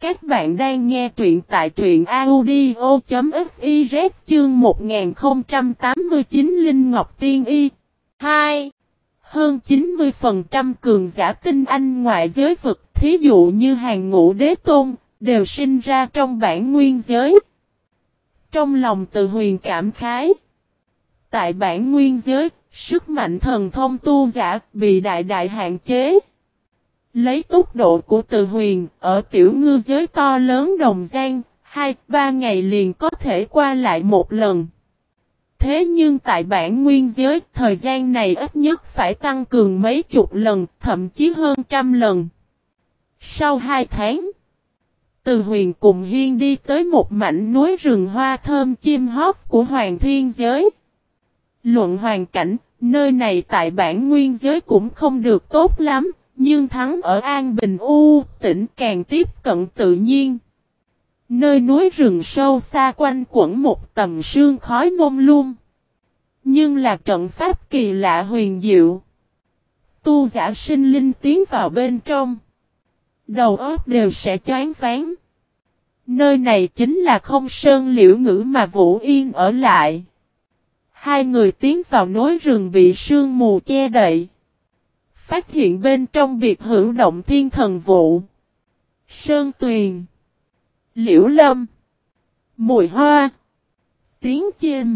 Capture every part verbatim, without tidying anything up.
Các bạn đang nghe truyện tại truyện audio.fiz chương một nghìn không trăm tám mươi chín Linh Ngọc Tiên Y. hai. Hơn chín mươi phần trăm cường giả tinh anh ngoại giới vực, thí dụ như hàng ngũ đế tôn, đều sinh ra trong bản nguyên giới. Trong lòng Từ Huyền cảm khái. Tại bản nguyên giới, sức mạnh thần thông tu giả bị đại đại hạn chế. Lấy tốc độ của Từ Huyền, ở tiểu ngư giới to lớn Đồng Giang, hai ba ngày liền có thể qua lại một lần. Thế nhưng tại bản nguyên giới, thời gian này ít nhất phải tăng cường mấy chục lần, thậm chí hơn trăm lần. Sau hai tháng, Từ Huyền cùng Hiên đi tới một mảnh núi rừng hoa thơm chim hót của Hoàng Thiên Giới. Luận hoàn cảnh, nơi này tại bản nguyên giới cũng không được tốt lắm. Nhưng thắng ở An Bình U tỉnh càng tiếp cận tự nhiên. Nơi núi rừng sâu xa quanh quẩn một tầm sương khói mông lung. Nhưng là trận pháp kỳ lạ huyền diệu. Tu giả sinh linh tiến vào bên trong. Đầu óc đều sẽ choáng váng. Nơi này chính là Không Sơn Liễu Ngữ mà Vũ Yên ở lại. Hai người tiến vào núi rừng bị sương mù che đậy. Phát hiện bên trong biệt hữu động thiên thần vụ. Sơn tuyền. Liễu lâm. Mùi hoa. Tiếng chim.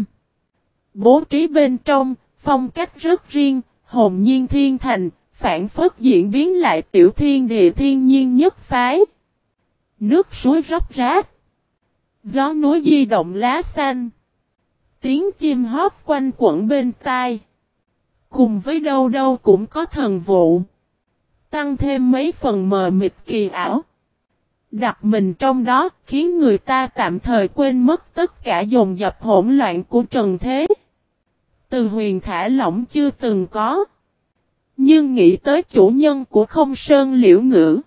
Bố trí bên trong, phong cách rất riêng, hồn nhiên thiên thành, phản phất diễn biến lại tiểu thiên địa thiên nhiên nhất phái. Nước suối róc rách. Gió núi di động lá xanh. Tiếng chim hót quanh quẩn bên tai. Cùng với đâu đâu cũng có thần vụ. Tăng thêm mấy phần mờ mịt kỳ ảo. Đặt mình trong đó khiến người ta tạm thời quên mất tất cả dồn dập hỗn loạn của trần thế. Từ Huyền thả lỏng chưa từng có. Nhưng nghĩ tới chủ nhân của Không Sơn Liễu Ngữ.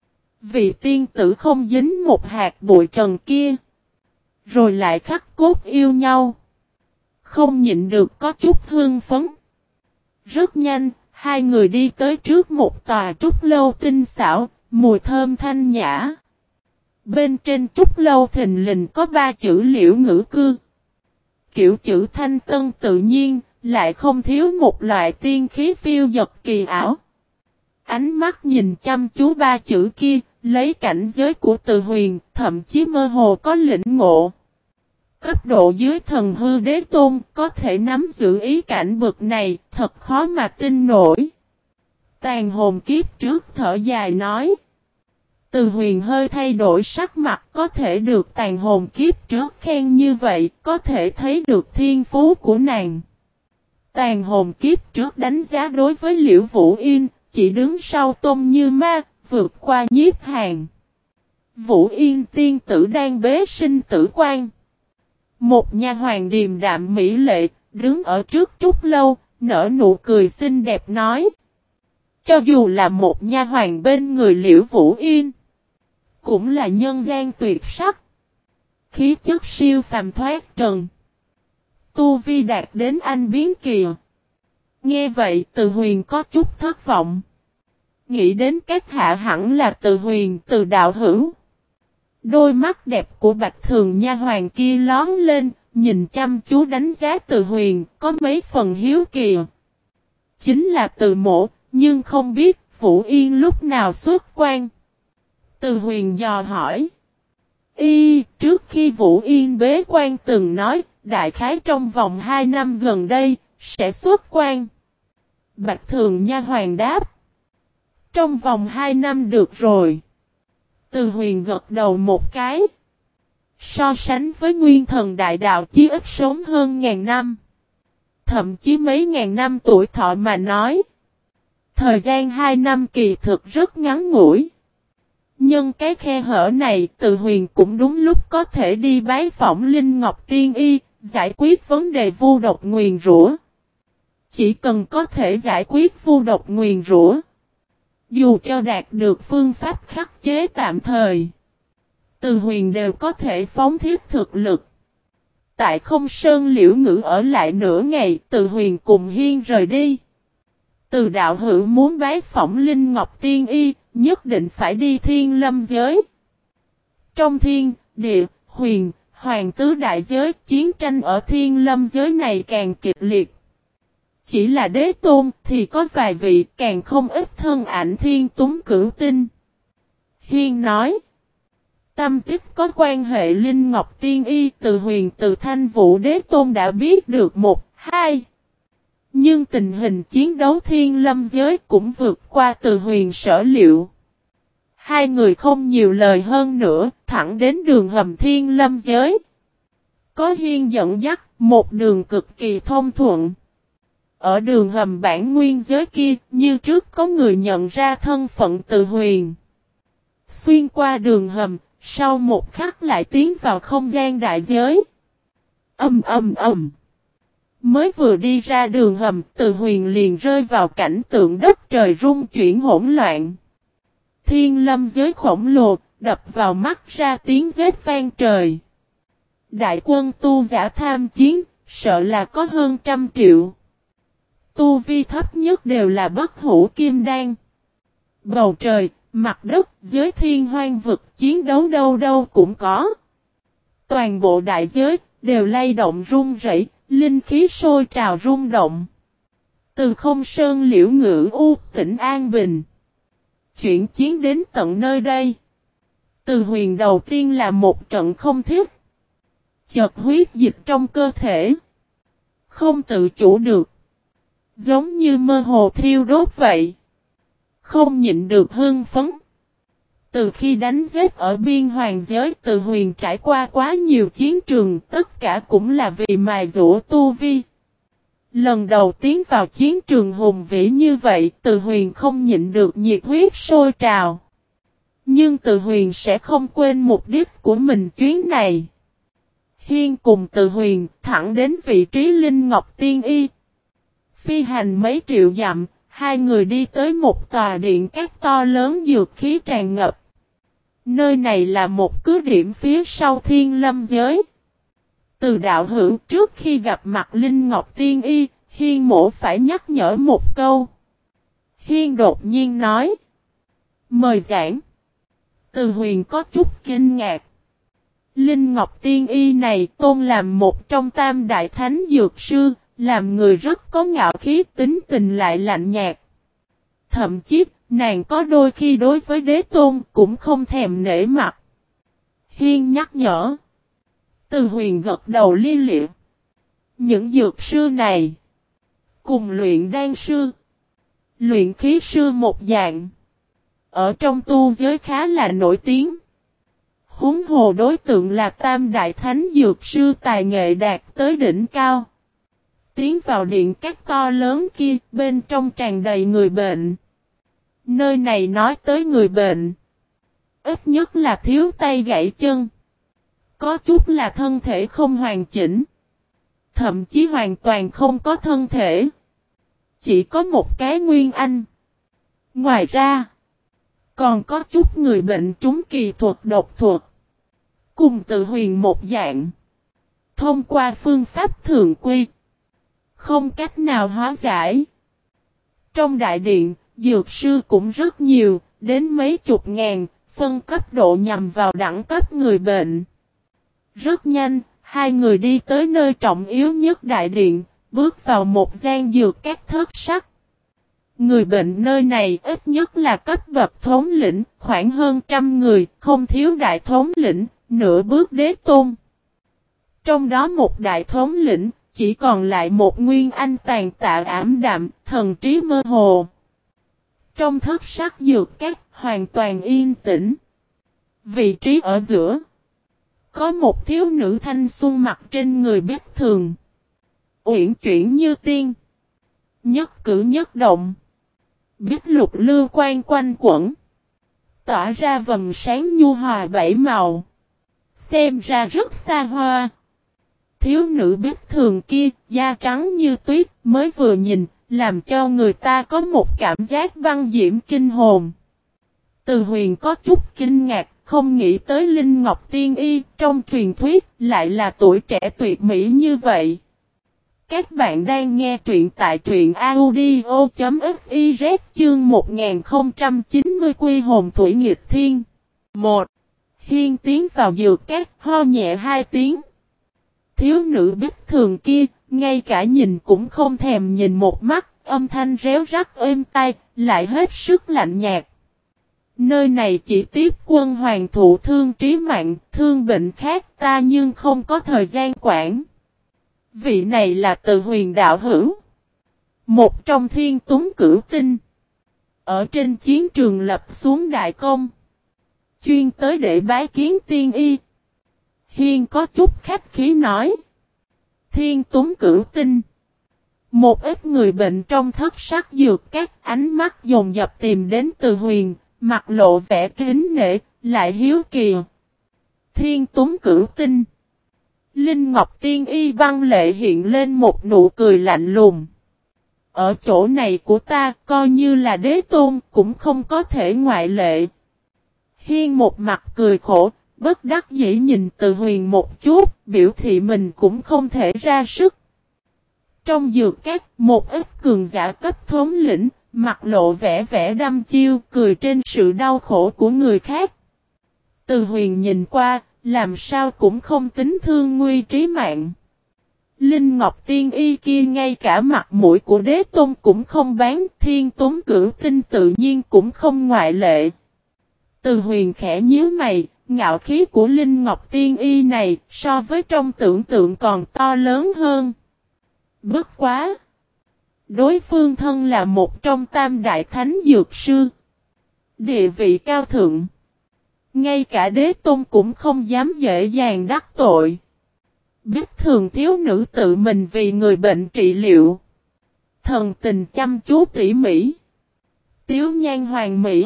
Vị tiên tử không dính một hạt bụi trần kia. Rồi lại khắc cốt yêu nhau. Không nhịn được có chút hương phấn. Rất nhanh, hai người đi tới trước một tòa trúc lâu tinh xảo, mùi thơm thanh nhã. Bên trên trúc lâu thình lình có ba chữ Liễu Ngữ cư. Kiểu chữ thanh tân tự nhiên, lại không thiếu một loại tiên khí phiêu dật kỳ ảo. Ánh mắt nhìn chăm chú ba chữ kia, lấy cảnh giới của Từ Huyền, thậm chí mơ hồ có lĩnh ngộ. Cấp độ dưới thần hư đế tôn có thể nắm giữ ý cảnh bực này, thật khó mà tin nổi. Tàn hồn kiếp trước thở dài nói. Từ Huyền hơi thay đổi sắc mặt, có thể được tàn hồn kiếp trước khen như vậy, có thể thấy được thiên phú của nàng. Tàn hồn kiếp trước đánh giá đối với Liễu Vũ Yên, chỉ đứng sau Tôn Như Ma, vượt qua Nhiếp Hàn. Vũ Yên tiên tử đang bế sinh tử quan. Một nha hoàn điềm đạm mỹ lệ, đứng ở trước trúc lâu, nở nụ cười xinh đẹp nói. Cho dù là một nha hoàn bên người Liễu Vũ Yên, cũng là nhân gian tuyệt sắc. Khí chất siêu phàm thoát trần. Tu vi đạt đến anh biến kỳ. Nghe vậy Từ Huyền có chút thất vọng. Nghĩ đến các hạ hẳn là Từ Huyền, Từ đạo hữu. Đôi mắt đẹp của Bạch Thường nha hoàn kia lón lên, nhìn chăm chú đánh giá Từ Huyền, có mấy phần hiếu kỳ. Chính là Từ mộ, nhưng không biết Vũ Yên lúc nào xuất quan. Từ Huyền dò hỏi. Y, trước khi Vũ Yên bế quan từng nói, đại khái trong vòng hai năm gần đây, sẽ xuất quan. Bạch Thường nha hoàn đáp. Trong vòng hai năm được rồi. Từ Huyền gật đầu một cái. So sánh với nguyên thần đại đạo chí ít sống hơn ngàn năm. Thậm chí mấy ngàn năm tuổi thọ mà nói. Thời gian hai năm kỳ thực rất ngắn ngủi. Nhưng cái khe hở này Từ Huyền cũng đúng lúc có thể đi bái phỏng Linh Ngọc Tiên Y, giải quyết vấn đề vu độc nguyền rủa. Chỉ cần có thể giải quyết vu độc nguyền rủa. Dù cho đạt được phương pháp khắc chế tạm thời, Từ Huyền đều có thể phóng thiết thực lực. Tại Không Sơn Liễu Ngữ ở lại nửa ngày, Từ Huyền cùng Hiên rời đi. Từ đạo hữu muốn bái phỏng Linh Ngọc Tiên Y, nhất định phải đi Thiên Lâm giới. Trong thiên, địa, huyền, hoàng tứ đại giới, chiến tranh ở thiên lâm giới này càng kịch liệt. Chỉ là đế tôn thì có vài vị, càng không ít thân ảnh thiên túng cửu tinh. Hiên nói. Tâm tích có quan hệ Linh Ngọc Tiên Y từ huyền từ Thanh Vũ đế tôn đã biết được một, hai. Nhưng tình hình chiến đấu thiên lâm giới cũng vượt qua từ huyền sở liệu. Hai người không nhiều lời hơn nữa, thẳng đến đường hầm thiên lâm giới. Có Hiên dẫn dắt, một đường cực kỳ thông thuận. Ở đường hầm bản nguyên giới kia, như trước có người nhận ra thân phận từ huyền. Xuyên qua đường hầm, sau một khắc lại tiến vào không gian đại giới. Âm âm âm. Mới vừa đi ra đường hầm, từ huyền liền rơi vào cảnh tượng đất trời rung chuyển hỗn loạn. Thiên lâm giới khổng lồ, đập vào mắt ra tiếng rết vang trời. Đại quân tu giả tham chiến, sợ là có hơn trăm triệu. Tu vi thấp nhất đều là bất hủ kim đan. Bầu trời, mặt đất, giới thiên hoang vực chiến đấu đâu đâu cũng có. Toàn bộ đại giới, đều lay động rung rẩy, linh khí sôi trào rung động. Từ không sơn liễu ngữ u tỉnh An Bình. Chuyển chiến đến tận nơi đây. Từ huyền đầu tiên là một trận không thiết. Chợt huyết dịch trong cơ thể. Không tự chủ được. Giống như mơ hồ thiêu đốt vậy. Không nhịn được hưng phấn. Từ khi đánh giết ở biên hoàng giới, từ huyền trải qua quá nhiều chiến trường, tất cả cũng là vì mài dũa tu vi. Lần đầu tiến vào chiến trường hùng vĩ như vậy, từ huyền không nhịn được nhiệt huyết sôi trào. Nhưng từ huyền sẽ không quên mục đích của mình chuyến này. Hiên cùng từ huyền thẳng đến vị trí Linh Ngọc Tiên Y. Phi hành mấy triệu dặm, hai người đi tới một tòa điện các to lớn dược khí tràn ngập. Nơi này là một cứ điểm phía sau thiên lâm giới. Từ đạo hữu trước khi gặp mặt Linh Ngọc Tiên Y, Hiên mổ phải nhắc nhở một câu. Hiên đột nhiên nói. Mời giảng. Từ huyền có chút kinh ngạc. Linh Ngọc Tiên Y này tôn làm một trong tam đại thánh dược sư, làm người rất có ngạo khí, tính tình lại lạnh nhạt. Thậm chí, nàng có đôi khi đối với đế tôn cũng không thèm nể mặt. Hiên nhắc nhở. Từ huyền gật đầu li lịa. Những dược sư này, cùng luyện đan sư, luyện khí sư một dạng, ở trong tu giới khá là nổi tiếng. Huống hồ đối tượng là tam đại thánh dược sư tài nghệ đạt tới đỉnh cao. Tiến vào điện các to lớn kia, bên trong tràn đầy người bệnh. Nơi này nói tới người bệnh, ít nhất là thiếu tay gãy chân. Có chút là thân thể không hoàn chỉnh. Thậm chí hoàn toàn không có thân thể. Chỉ có một cái nguyên anh. Ngoài ra, còn có chút người bệnh trúng kỳ thuật độc thuật. Cùng từ huyền một dạng. Thông qua phương pháp thường quy, không cách nào hóa giải. Trong đại điện, dược sư cũng rất nhiều, đến mấy chục ngàn, phân cấp độ nhằm vào đẳng cấp người bệnh. Rất nhanh, hai người đi tới nơi trọng yếu nhất đại điện, bước vào một gian dược các thất sắc. Người bệnh nơi này ít nhất là cấp bậc thống lĩnh, khoảng hơn trăm người, không thiếu đại thống lĩnh, nửa bước đế tôn. Trong đó một đại thống lĩnh, chỉ còn lại một nguyên anh tàn tạ ảm đạm, thần trí mơ hồ. Trong thất sắc dược các, hoàn toàn yên tĩnh. Vị trí ở giữa, có một thiếu nữ thanh xuân mặc trên người biết thường. Uyển chuyển như tiên. Nhất cử nhất động. Biết lục lưu quan quanh quẩn. Tỏa ra vầng sáng nhu hòa bảy màu. Xem ra rất xa hoa. Thiếu nữ biết thường kia, da trắng như tuyết, mới vừa nhìn, làm cho người ta có một cảm giác băng diễm kinh hồn. Từ huyền có chút kinh ngạc, không nghĩ tới Linh Ngọc Tiên Y trong truyền thuyết lại là tuổi trẻ tuyệt mỹ như vậy. Các bạn đang nghe truyện tại truyện audio chấm fiz chương một nghìn không trăm chín mươi Quy hồn thủy nghịch thiên. một. Hiên tiến vào dược cát, ho nhẹ hai tiếng. Thiếu nữ bích thường kia, ngay cả nhìn cũng không thèm nhìn một mắt, âm thanh réo rắt êm tai, lại hết sức lạnh nhạt. Nơi này chỉ tiếp quân hoàng thụ thương trí mạng, thương bệnh khác ta nhưng không có thời gian quản. Vị này là Từ Huyền đạo hữu, một trong thiên tuấn cửu tinh. Ở trên chiến trường lập xuống đại công, chuyên tới để bái kiến tiên y. Hiên có chút khách khí nói. Thiên tuấn cửu tinh. Một ít người bệnh trong thất sắc dược các ánh mắt dồn dập tìm đến Từ Huyền, mặt lộ vẻ kính nể, lại hiếu kỳ. Thiên tuấn cửu tinh. Linh Ngọc Tiên Y băng lệ hiện lên một nụ cười lạnh lùng. Ở chỗ này của ta, coi như là đế tôn, cũng không có thể ngoại lệ. Hiên một mặt cười khổ, bất đắc dĩ nhìn Từ Huyền một chút, biểu thị mình cũng không thể ra sức. Trong dược các, một ít cường giả cấp thống lĩnh, mặt lộ vẻ vẻ đăm chiêu, cười trên sự đau khổ của người khác. Từ Huyền nhìn qua, làm sao cũng không tính thương nguy trí mạng. Linh Ngọc Tiên Y kia ngay cả mặt mũi của đế tôn cũng không bán, thiên tuấn cửu tinh tự nhiên cũng không ngoại lệ. Từ Huyền khẽ nhíu mày, ngạo khí của Linh Ngọc Tiên Y này so với trong tưởng tượng còn to lớn hơn. Bất quá! Đối phương thân là một trong tam đại thánh dược sư. Địa vị cao thượng. Ngay cả đế tôn cũng không dám dễ dàng đắc tội. Biết thường thiếu nữ tự mình vì người bệnh trị liệu. Thần tình chăm chú tỉ mỉ. Tiếu nhan hoàng mỹ.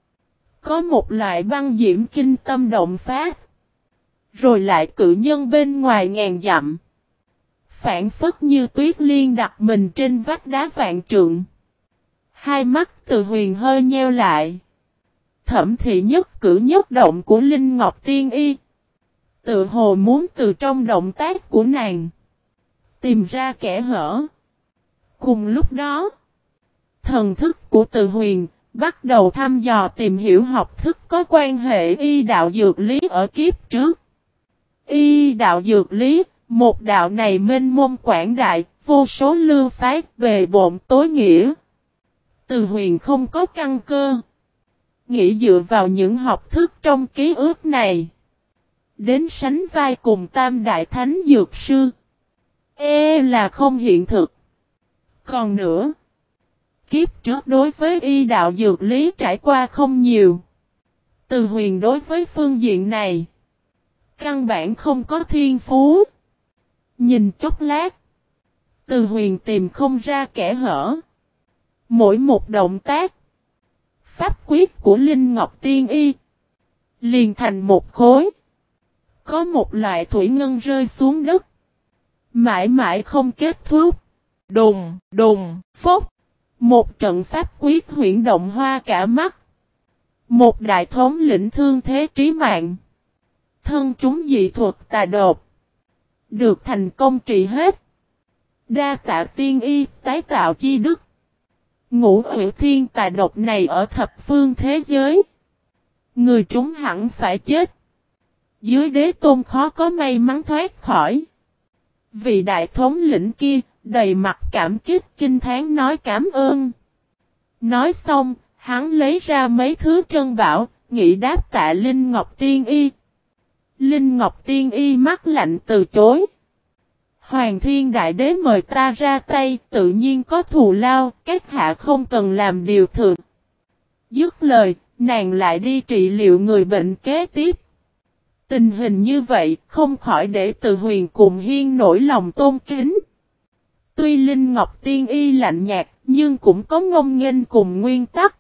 Có một loại băng diễm kinh tâm động phát. Rồi lại cự nhân bên ngoài ngàn dặm. Phản phất như tuyết liên đặt mình trên vách đá vạn trượng. Hai mắt Từ Huyền hơi nheo lại. Thẩm thị nhất cử nhất động của Linh Ngọc Tiên Y. Tự hồ muốn từ trong động tác của nàng tìm ra kẻ hở. Cùng lúc đó, thần thức của Từ Huyền bắt đầu thăm dò tìm hiểu học thức có quan hệ y đạo dược lý ở kiếp trước. Y đạo dược lý, một đạo này mênh mông quảng đại, vô số lưu phái bề bộn tối nghĩa. Từ Huyền không có căn cơ, nghĩ dựa vào những học thức trong ký ức này đến sánh vai cùng tam đại thánh dược sư, e là không hiện thực. Còn nữa, kiếp trước đối với y đạo dược lý trải qua không nhiều. Từ Huyền đối với phương diện này căn bản không có thiên phú. Nhìn chốc lát, Từ Huyền tìm không ra kẻ hở. Mỗi một động tác, pháp quyết của Linh Ngọc Tiên Y liền thành một khối. Có một loại thủy ngân rơi xuống đất, mãi mãi không kết thúc. Đùng, đùng, phốc. Một trận pháp quyết huyễn động hoa cả mắt. Một đại thống lĩnh thương thế trí mạng, thân trúng dị thuật tà độc, được thành công trị hết. Đa tạ tiên y, tái tạo chi đức. Ngũ hủy thiên tà độc này ở thập phương thế giới, người trúng hẳn phải chết. Dưới đế tôn khó có may mắn thoát khỏi. Vị đại thống lĩnh kia đầy mặt cảm kích kinh thán nói cảm ơn. Nói xong, hắn lấy ra mấy thứ trân bảo, nghĩ đáp tạ Linh Ngọc Tiên Y. Linh Ngọc Tiên Y mắt lạnh từ chối. Hoàng Thiên Đại Đế mời ta ra tay, tự nhiên có thù lao, các hạ không cần làm điều thừa. Dứt lời, nàng lại đi trị liệu người bệnh kế tiếp. Tình hình như vậy, không khỏi để Từ Huyền cùng Hiên nổi lòng tôn kính. Tuy Linh Ngọc Tiên Y lạnh nhạt, nhưng cũng có ngông nghênh cùng nguyên tắc.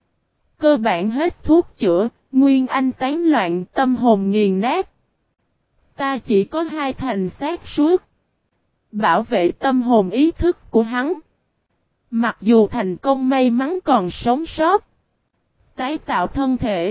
Cơ bản hết thuốc chữa, nguyên anh tán loạn, tâm hồn nghiền nát. Ta chỉ có hai thành xác suốt. Bảo vệ tâm hồn ý thức của hắn. Mặc dù thành công may mắn còn sống sót, tái tạo thân thể,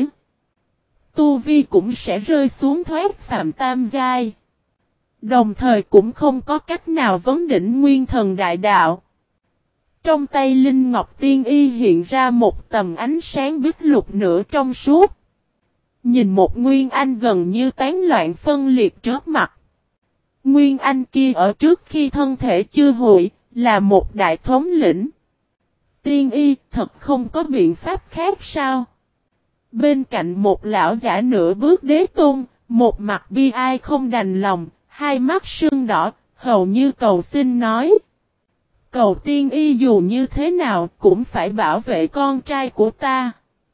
tu vi cũng sẽ rơi xuống thoát phạm tam giai. Đồng thời cũng không có cách nào vấn đỉnh nguyên thần đại đạo. Trong tay Linh Ngọc Tiên Y hiện ra một tầm ánh sáng bích lục nửa trong suốt. Nhìn một Nguyên Anh gần như tán loạn phân liệt trước mặt. Nguyên Anh kia ở trước khi thân thể chưa hủy, là một đại thống lĩnh. Tiên y thật không có biện pháp khác sao? Bên cạnh một lão giả nửa bước đế tôn, một mặt bi ai không đành lòng, hai mắt sưng đỏ, hầu như cầu xin nói. Cầu tiên y dù như thế nào cũng phải bảo vệ con trai của ta.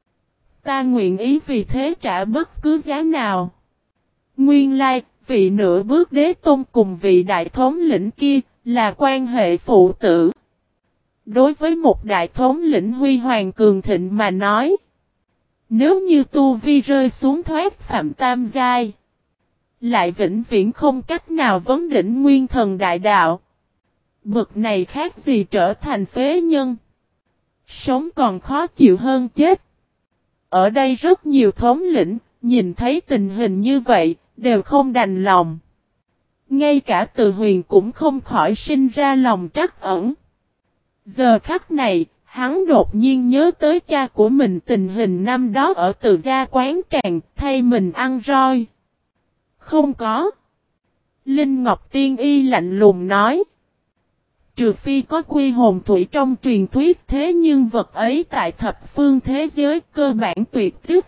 Ta nguyện ý vì thế trả bất cứ giá nào. Nguyên lai, vị nửa bước đế tôn cùng vị đại thống lĩnh kia, là quan hệ phụ tử. Đối với một đại thống lĩnh huy hoàng cường thịnh mà nói, nếu như tu vi rơi xuống thoát phạm tam giai, lại vĩnh viễn không cách nào vấn đỉnh nguyên thần đại đạo. Bực này khác gì trở thành phế nhân. Sống còn khó chịu hơn chết. Ở đây rất nhiều thống lĩnh, nhìn thấy tình hình như vậy, đều không đành lòng. Ngay cả Từ Huyền cũng không khỏi sinh ra lòng trắc ẩn. Giờ khắc này, hắn đột nhiên nhớ tới cha của mình tình hình năm đó ở Từ gia quán tràng, thay mình ăn roi. Không có. Linh Ngọc Tiên Y lạnh lùng nói. Trừ phi có quy hồn thủy trong truyền thuyết, thế nhưng vật ấy tại thập phương thế giới cơ bản tuyệt tích.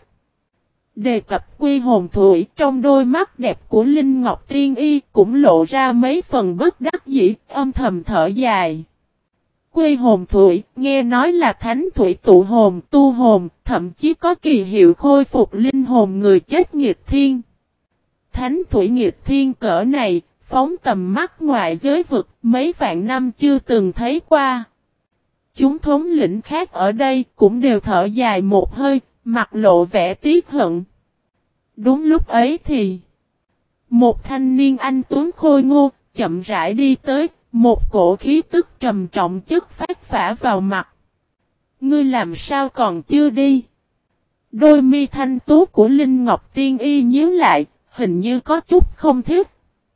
Đề cập quy hồn thủy, trong đôi mắt đẹp của Linh Ngọc Tiên Y cũng lộ ra mấy phần bất đắc dĩ, âm thầm thở dài. Quy hồn thủy, nghe nói là thánh thủy tụ hồn, tu hồn, thậm chí có kỳ hiệu khôi phục linh hồn người chết nghịch thiên. Thánh thủy nghịch thiên cỡ này, phóng tầm mắt ngoài giới vực, mấy vạn năm chưa từng thấy qua. Chúng thống lĩnh khác ở đây cũng đều thở dài một hơi, mặt lộ vẻ tiếc hận. Đúng lúc ấy thì, một thanh niên anh tuấn khôi ngô, chậm rãi đi tới, một cổ khí tức trầm trọng chất phát phả vào mặt. Ngươi làm sao còn chưa đi? Đôi mi thanh tú của Linh Ngọc Tiên Y nhíu lại, hình như có chút không thích.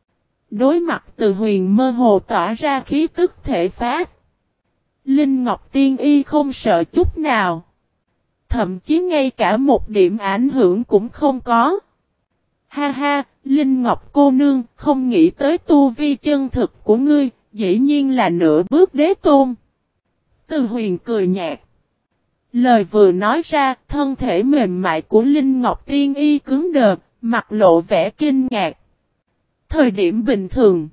Đối mặt Từ Huyền mơ hồ tỏa ra khí tức thể phát. Linh Ngọc Tiên Y không sợ chút nào. Thậm chí ngay cả một điểm ảnh hưởng cũng không có. Ha ha, Linh Ngọc cô nương, không nghĩ tới tu vi chân thực của ngươi, dĩ nhiên là nửa bước đế tôn. Từ Huyền cười nhạt. Lời vừa nói ra, thân thể mềm mại của Linh Ngọc Tiên Y cứng đờ, mặt lộ vẻ kinh ngạc. Thời điểm bình thường,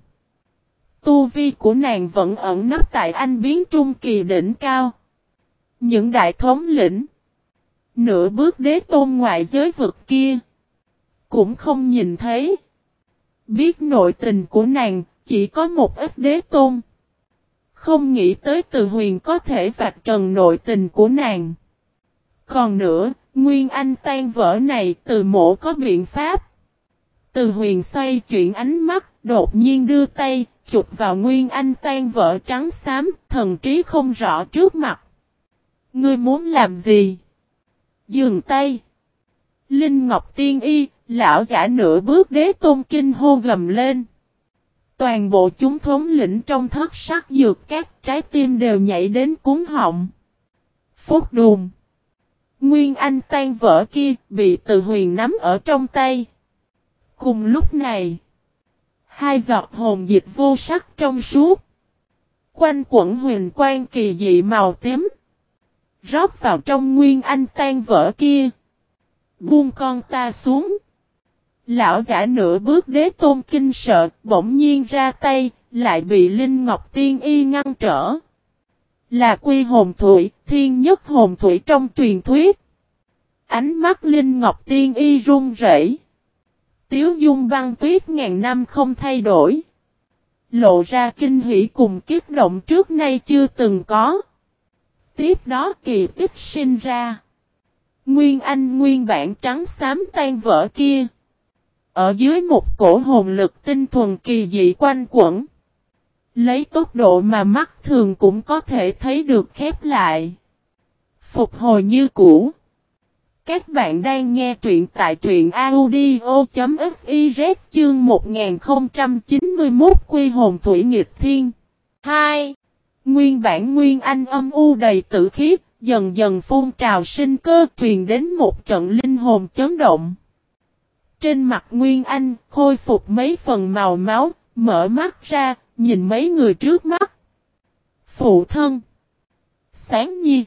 tu vi của nàng vẫn ẩn nấp tại anh biến trung kỳ đỉnh cao. Những đại thống lĩnh, nửa bước đế tôn ngoại giới vực kia, cũng không nhìn thấy. Biết nội tình của nàng, chỉ có một ít đế tôn. Không nghĩ tới Từ Huyền có thể vạch trần nội tình của nàng. Còn nữa, Nguyên Anh tan vỡ này Từ Mộ có biện pháp. Từ Huyền xoay chuyển ánh mắt, đột nhiên đưa tay, chụp vào Nguyên Anh tan vỡ trắng xám, thần trí không rõ trước mặt. Ngươi muốn làm gì? Dừng tay. Linh Ngọc Tiên Y, lão giả nửa bước đế tôn kinh hô gầm lên. Toàn bộ chúng thống lĩnh trong thất sắc dược các trái tim đều nhảy đến cuốn họng. Phốt đùm. Nguyên Anh tan vỡ kia bị Từ Huyền nắm ở trong tay. Cùng lúc này, hai giọt hồn dịch vô sắc trong suốt, quanh quẩn huyền quang kỳ dị màu tím, rót vào trong Nguyên Anh tan vỡ kia. Buông con ta xuống. Lão giả nửa bước đế tôn kinh sợ, bỗng nhiên ra tay, lại bị Linh Ngọc Tiên Y ngăn trở. Là quy hồn thủy, thiên nhất hồn thủy trong truyền thuyết. Ánh mắt Linh Ngọc Tiên Y run rẩy. Tiếu dung băng tuyết ngàn năm không thay đổi. Lộ ra kinh hỉ cùng kích động trước nay chưa từng có. Tiếp đó kỳ tích sinh ra. Nguyên Anh nguyên bản trắng xám tan vỡ kia. Ở dưới một cổ hồn lực tinh thuần kỳ dị quanh quẩn. Lấy tốc độ mà mắt thường cũng có thể thấy được khép lại. Phục hồi như cũ. Các bạn đang nghe truyện tại truyện audio.fiz chương một nghìn không trăm chín mươi mốt Quy hồn thủy nghịch thiên. hai. Nguyên bản Nguyên Anh âm u đầy tử khí, dần dần phun trào sinh cơ truyền đến một trận linh hồn chấn động. Trên mặt Nguyên Anh khôi phục mấy phần màu máu, mở mắt ra, nhìn mấy người trước mắt. Phụ thân. Sáng Nhi.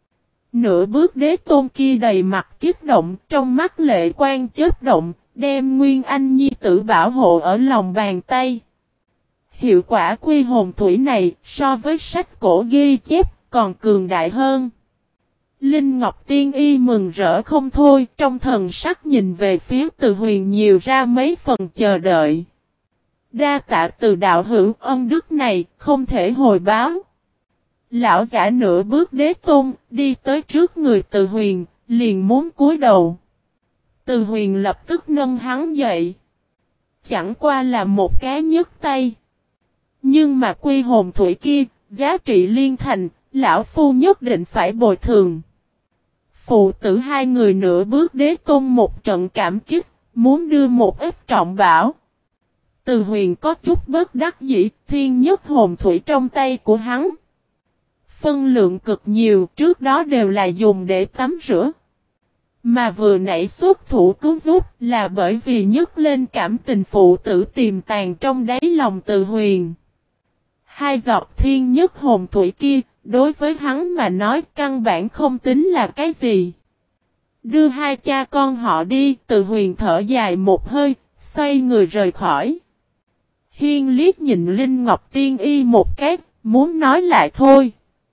Nửa bước đế tôn kia đầy mặt kích động, trong mắt lệ quan chớp động, đem Nguyên Anh Nhi tử bảo hộ ở lòng bàn tay. Hiệu quả quy hồn thủy này so với sách cổ ghi chép còn cường đại hơn. Linh Ngọc Tiên Y mừng rỡ không thôi, trong thần sắc nhìn về phía Từ Huyền nhiều ra mấy phần chờ đợi. Đa tạ Từ đạo hữu, ân đức này không thể hồi báo. Lão giả nửa bước đế tôn, đi tới trước người Từ Huyền, liền muốn cúi đầu. Từ Huyền lập tức nâng hắn dậy. Chẳng qua là một cái nhấc tay. Nhưng mà quy hồn thủy kia, giá trị liên thành, lão phu nhất định phải bồi thường. Phụ tử hai người nửa bước đế tôn một trận cảm kích, muốn đưa một ít trọng bảo. Từ Huyền có chút bất đắc dĩ, thiên nhất hồn thủy trong tay của hắn. Phân lượng cực nhiều, trước đó đều là dùng để tắm rửa. Mà vừa nãy xuất thủ cứu giúp là bởi vì nhấc lên cảm tình phụ tử tiềm tàng trong đáy lòng Từ Huyền. Hai giọt thiên nhất hồn thủy kia, đối với hắn mà nói căn bản không tính là cái gì. Đưa hai cha con họ đi, Từ Huyền thở dài một hơi, xoay người rời khỏi. Hiên liếc nhìn Linh Ngọc Tiên Y một cái, muốn nói lại thôi.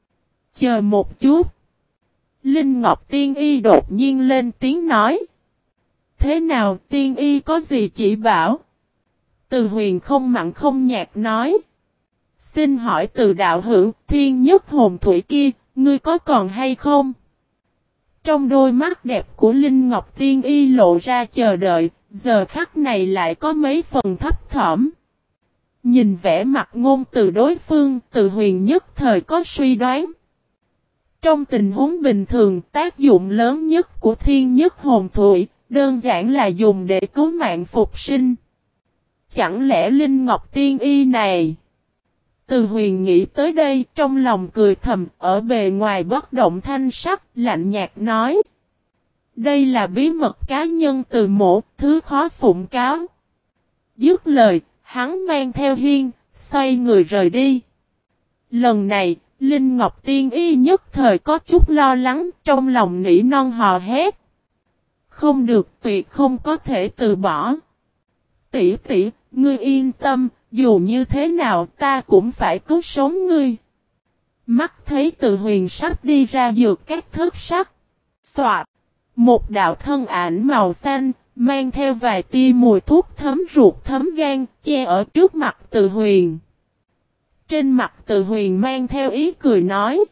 Chờ một chút. Linh Ngọc Tiên Y đột nhiên lên tiếng nói. Thế nào Tiên Y có gì chỉ bảo? Từ Huyền không mặn không nhạt nói. Xin hỏi Từ đạo hữu, thiên nhất hồn thủy kia, ngươi có còn hay không? Trong đôi mắt đẹp của Linh Ngọc Tiên Y lộ ra chờ đợi, giờ khắc này lại có mấy phần thấp thỏm. Nhìn vẻ mặt ngôn từ đối phương, Từ Huyền nhất thời có suy đoán. Trong tình huống bình thường, tác dụng lớn nhất của thiên nhất hồn thủy, đơn giản là dùng để cứu mạng phục sinh. Chẳng lẽ Linh Ngọc Tiên Y này? Từ Huyền nghĩ tới đây, trong lòng cười thầm, ở bề ngoài bất động thanh sắc, lạnh nhạt nói. Đây là bí mật cá nhân từ mộ, thứ khó phụng cáo. Dứt lời, hắn mang theo Hiên, xoay người rời đi. Lần này, Linh Ngọc Tiên Y nhất thời có chút lo lắng, trong lòng nỉ non hò hét. Không được, tuyệt không có thể từ bỏ. Tỷ tỷ, ngươi yên tâm, dù như thế nào ta cũng phải cứu sống ngươi. Mắt thấy Từ Huyền sắp đi ra dược các thất sắc. Xoạt! Một đạo thân ảnh màu xanh, mang theo vài tia mùi thuốc thấm ruột thấm gan, che ở trước mặt Từ Huyền. Trên mặt Từ Huyền mang theo ý cười nói.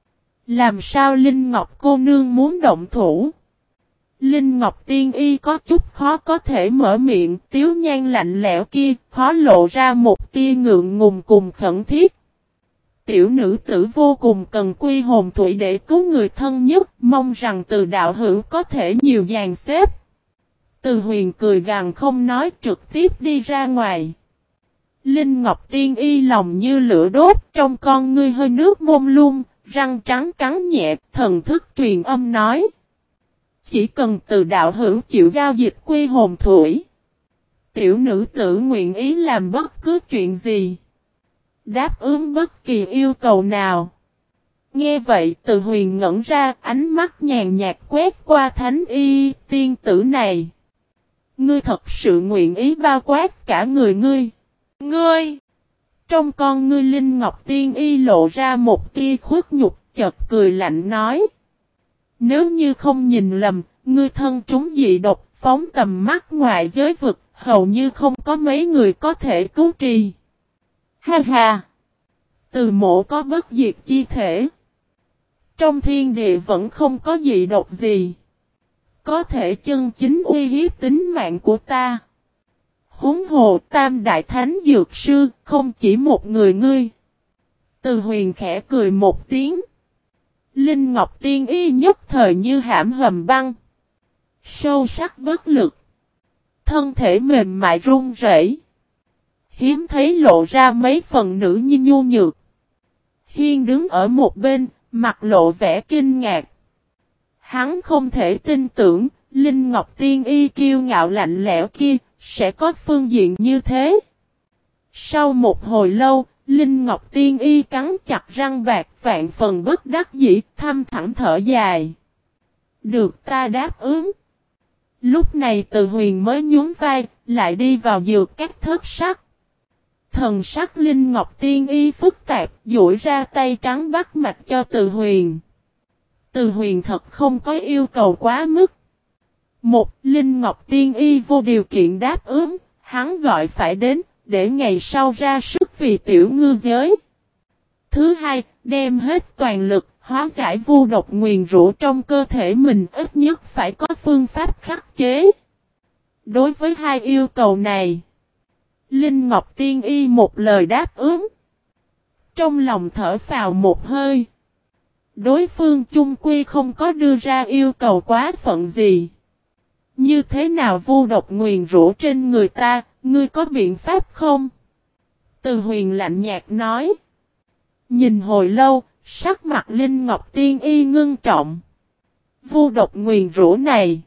Làm sao Linh Ngọc cô nương muốn động thủ? Linh Ngọc Tiên Y có chút khó có thể mở miệng, tiếu nhan lạnh lẽo kia, khó lộ ra một tia ngượng ngùng cùng khẩn thiết. Tiểu nữ tử vô cùng cần quy hồn thủy để cứu người thân nhất, mong rằng Từ đạo hữu có thể nhiều dàn xếp. Từ Huyền cười gằn không nói, trực tiếp đi ra ngoài. Linh Ngọc Tiên Y lòng như lửa đốt, trong con ngươi hơi nước mông lung, răng trắng cắn nhẹ, thần thức truyền âm nói. Chỉ cần Từ đạo hữu chịu giao dịch quy hồn thủy. Tiểu nữ tử nguyện ý làm bất cứ chuyện gì. Đáp ứng bất kỳ yêu cầu nào. Nghe vậy Từ Huyền ngẩn ra, ánh mắt nhàn nhạt quét qua Thánh Y tiên tử này. Ngươi thật sự nguyện ý bao quát cả người ngươi. Ngươi! Trong con ngươi Linh Ngọc Tiên Y lộ ra một tia khuất nhục, chợt cười lạnh nói. Nếu như không nhìn lầm, ngươi thân trúng dị độc, phóng tầm mắt ngoài giới vực, hầu như không có mấy người có thể cứu trì. Ha ha! Từ mộ có bất diệt chi thể. Trong thiên địa vẫn không có dị độc gì. Có thể chân chính uy hiếp tính mạng của ta. Huống hồ Tam Đại Thánh Dược Sư, không chỉ một người ngươi. Từ Huyền khẽ cười một tiếng. Linh Ngọc Tiên Y nhất thời như hãm hầm băng. Sâu sắc bất lực. Thân thể mềm mại run rẩy. Hiếm thấy lộ ra mấy phần nữ như nhu nhược. Hiên đứng ở một bên, mặt lộ vẻ kinh ngạc. Hắn không thể tin tưởng, Linh Ngọc Tiên Y kiêu ngạo lạnh lẽo kia, sẽ có phương diện như thế. Sau một hồi lâu, Linh Ngọc Tiên Y cắn chặt răng bạc vạn phần bất đắc dĩ, thâm thẳm thở dài. Được ta đáp ứng. Lúc này Từ Huyền mới nhún vai, lại đi vào dược các thất sắc. Thần sắc Linh Ngọc Tiên Y phức tạp, duỗi ra tay trắng bắt mạch cho Từ Huyền. Từ Huyền thật không có yêu cầu quá mức. Một, Linh Ngọc Tiên Y vô điều kiện đáp ứng, hắn gọi phải đến, để ngày sau ra sức vì tiểu ngư giới. Thứ hai, đem hết toàn lực, hóa giải vu độc nguyền rủa trong cơ thể mình, ít nhất phải có phương pháp khắc chế. Đối với hai yêu cầu này, Linh Ngọc Tiên Y một lời đáp ứng. Trong lòng thở phào một hơi. Đối phương chung quy không có đưa ra yêu cầu quá phận gì. Như thế nào vu độc nguyền rủa trên người ta, ngươi có biện pháp không? Từ Huyền lạnh nhạt nói. Nhìn hồi lâu, sắc mặt Linh Ngọc Tiên Y ngưng trọng. Vu độc nguyền rủa này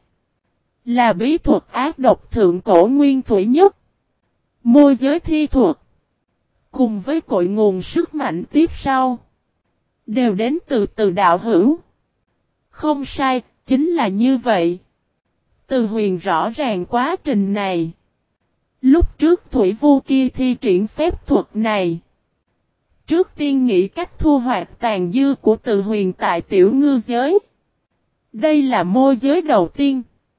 là bí thuật ác độc thượng cổ nguyên thủy nhất. Môi giới thi thuật cùng với cội nguồn sức mạnh tiếp sau đều đến từ từ đạo hữu. Không sai, chính là như vậy. Từ Huyền rõ ràng quá trình này. Lúc trước Thủy Vu kia thi triển phép thuật này, trước tiên nghĩ cách thu hoạch tàn dư của Từ Huyền tại tiểu ngư giới. Đây là môi giới đầu tiên.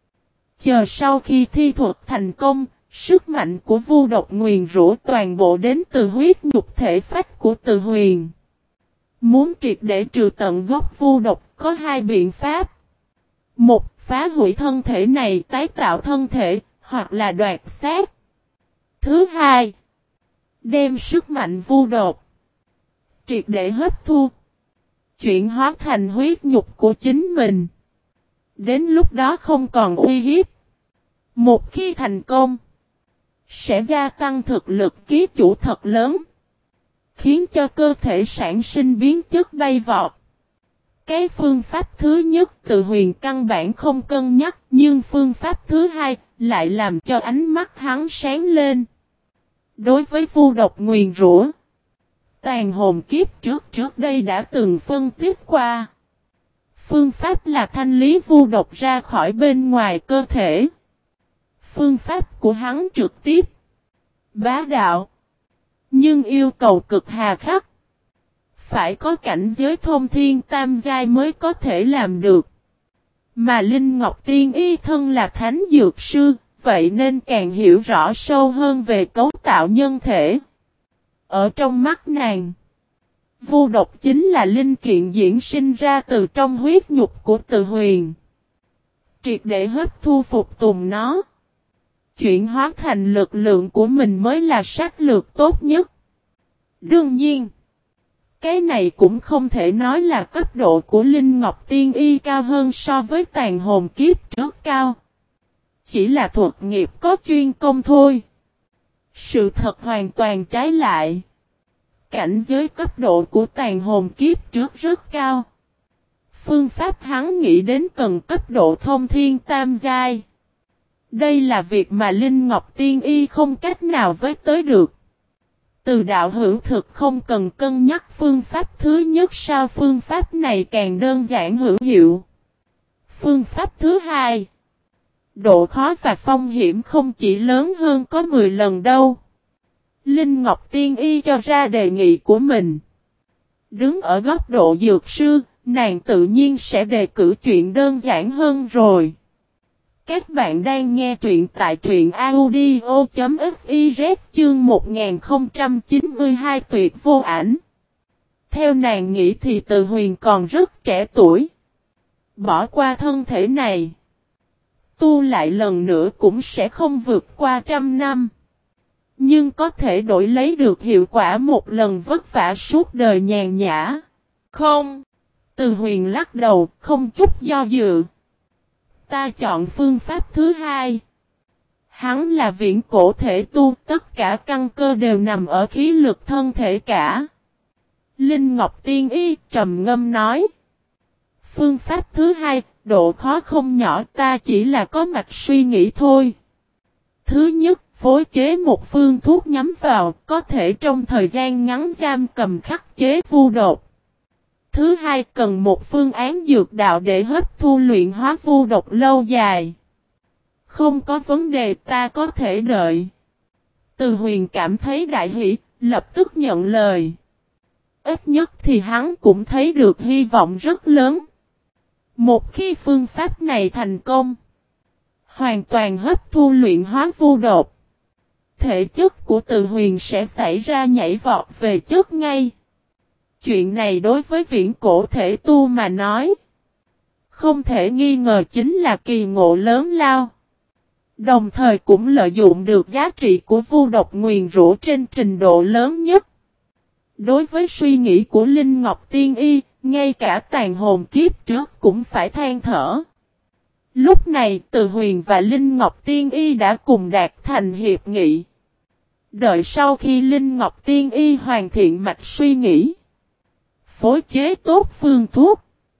Chờ sau khi thi thuật thành công, sức mạnh của vu độc nguyền rủa toàn bộ đến từ huyết nhục thể phách của Từ Huyền. Muốn triệt để trừ tận gốc vu độc có hai biện pháp. Một, phá hủy thân thể này tái tạo thân thể, hoặc là đoạt xác. Thứ hai, đem sức mạnh vu độc triệt để hấp thu, chuyển hóa thành huyết nhục của chính mình. Đến lúc đó không còn uy hiếp. Một khi thành công, sẽ gia tăng thực lực ký chủ thật lớn, khiến cho cơ thể sản sinh biến chất bay vọt. Cái phương pháp thứ nhất Từ Huyền căn bản không cân nhắc, nhưng phương pháp thứ hai lại làm cho ánh mắt hắn sáng lên. Đối với vu độc nguyền rủa, tàn hồn kiếp trước trước đây đã từng phân tích qua. Phương pháp là thanh lý vu độc ra khỏi bên ngoài cơ thể. Phương pháp của hắn trực tiếp, bá đạo, nhưng yêu cầu cực hà khắc. Phải có cảnh giới thông thiên tam giai mới có thể làm được. Mà Linh Ngọc Tiên Y thân là thánh dược sư, vậy nên càng hiểu rõ sâu hơn về cấu tạo nhân thể. Ở trong mắt nàng, vu độc chính là linh kiện diễn sinh ra từ trong huyết nhục của Từ Huyền. Triệt để hấp thu phục tùng nó, chuyển hóa thành lực lượng của mình mới là sách lược tốt nhất. Đương nhiên, cái này cũng không thể nói là cấp độ của Linh Ngọc Tiên Y cao hơn so với tàn hồn kiếp trước cao. Chỉ là thuật nghiệp có chuyên công thôi. Sự thật hoàn toàn trái lại. Cảnh giới cấp độ của tàn hồn kiếp trước rất cao. Phương pháp hắn nghĩ đến cần cấp độ thông thiên tam giai. Đây là việc mà Linh Ngọc Tiên Y không cách nào với tới được. Từ đạo hữu thực không cần cân nhắc phương pháp thứ nhất, sao phương pháp này càng đơn giản hữu hiệu. Phương pháp thứ hai, độ khó và phong hiểm không chỉ lớn hơn có mười lần đâu. Linh Ngọc Tiên Y cho ra đề nghị của mình. Đứng ở góc độ dược sư, nàng tự nhiên sẽ đề cử chuyện đơn giản hơn rồi. Các bạn đang nghe truyện tại truyện audio chấm fiz chương một nghìn không trăm chín mươi hai tuyệt vô ảnh. Theo nàng nghĩ thì Từ Huyền còn rất trẻ tuổi. Bỏ qua thân thể này, tu lại lần nữa cũng sẽ không vượt qua trăm năm. Nhưng có thể đổi lấy được hiệu quả một lần vất vả suốt đời nhàn nhã. Không. Từ Huyền lắc đầu, không chút do dự. Ta chọn phương pháp thứ hai. Hắn là viễn cổ thể tu, tất cả căn cơ đều nằm ở khí lực thân thể cả. Linh Ngọc Tiên Y trầm ngâm nói. Phương pháp thứ hai, độ khó không nhỏ, ta chỉ là có mạch suy nghĩ thôi. Thứ nhất, phối chế một phương thuốc nhắm vào, có thể trong thời gian ngắn giam cầm khắc chế vu độc. Thứ hai, cần một phương án dược đạo để hấp thu luyện hóa vu độc lâu dài. Không có vấn đề, ta có thể đợi. Từ Huyền cảm thấy đại hỷ, lập tức nhận lời. Ít nhất thì hắn cũng thấy được hy vọng rất lớn. Một khi phương pháp này thành công, hoàn toàn hấp thu luyện hóa vu độc, thể chất của Từ Huyền sẽ xảy ra nhảy vọt về chất ngay. Chuyện này đối với viễn cổ thể tu mà nói, không thể nghi ngờ chính là kỳ ngộ lớn lao. Đồng thời cũng lợi dụng được giá trị của vu độc nguyền rủa trên trình độ lớn nhất. Đối với suy nghĩ của Linh Ngọc Tiên Y, ngay cả tàn hồn kiếp trước cũng phải than thở. Lúc này Từ Huyền và Linh Ngọc Tiên Y đã cùng đạt thành hiệp nghị. Đợi sau khi Linh Ngọc Tiên Y hoàn thiện mạch suy nghĩ, phối chế tốt phương thuốc,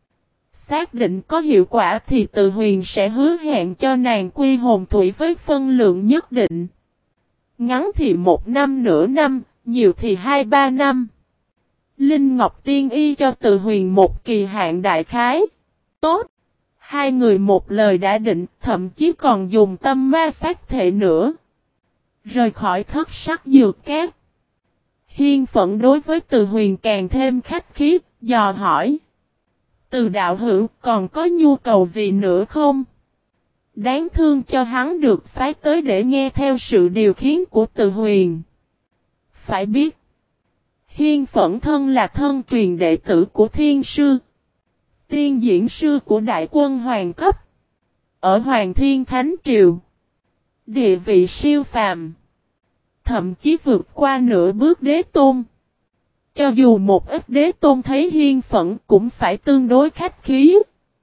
xác định có hiệu quả thì Từ Huyền sẽ hứa hẹn cho nàng quy hồn thủy với phân lượng nhất định. Ngắn thì một năm nửa năm, nhiều thì hai ba năm. Linh Ngọc Tiên Y cho Từ Huyền một kỳ hạn đại khái. Tốt! Hai người một lời đã định, thậm chí còn dùng tâm ma phát thể nữa. Rời khỏi thất sắc dược cát. Hiên Phẫn đối với Từ Huyền càng thêm khách khí, dò hỏi. Từ đạo hữu còn có nhu cầu gì nữa không? Đáng thương cho hắn được phái tới để nghe theo sự điều khiển của Từ Huyền. Phải biết, Hiên Phẫn thân là thân truyền đệ tử của Thiên Sư, tiên diễn sư của Đại Quân Hoàng cấp, ở Hoàng Thiên Thánh Triều. Địa vị siêu phàm, thậm chí vượt qua nửa bước đế tôn. Cho dù một ít đế tôn thấy Hiên Phẫn cũng phải tương đối khách khí.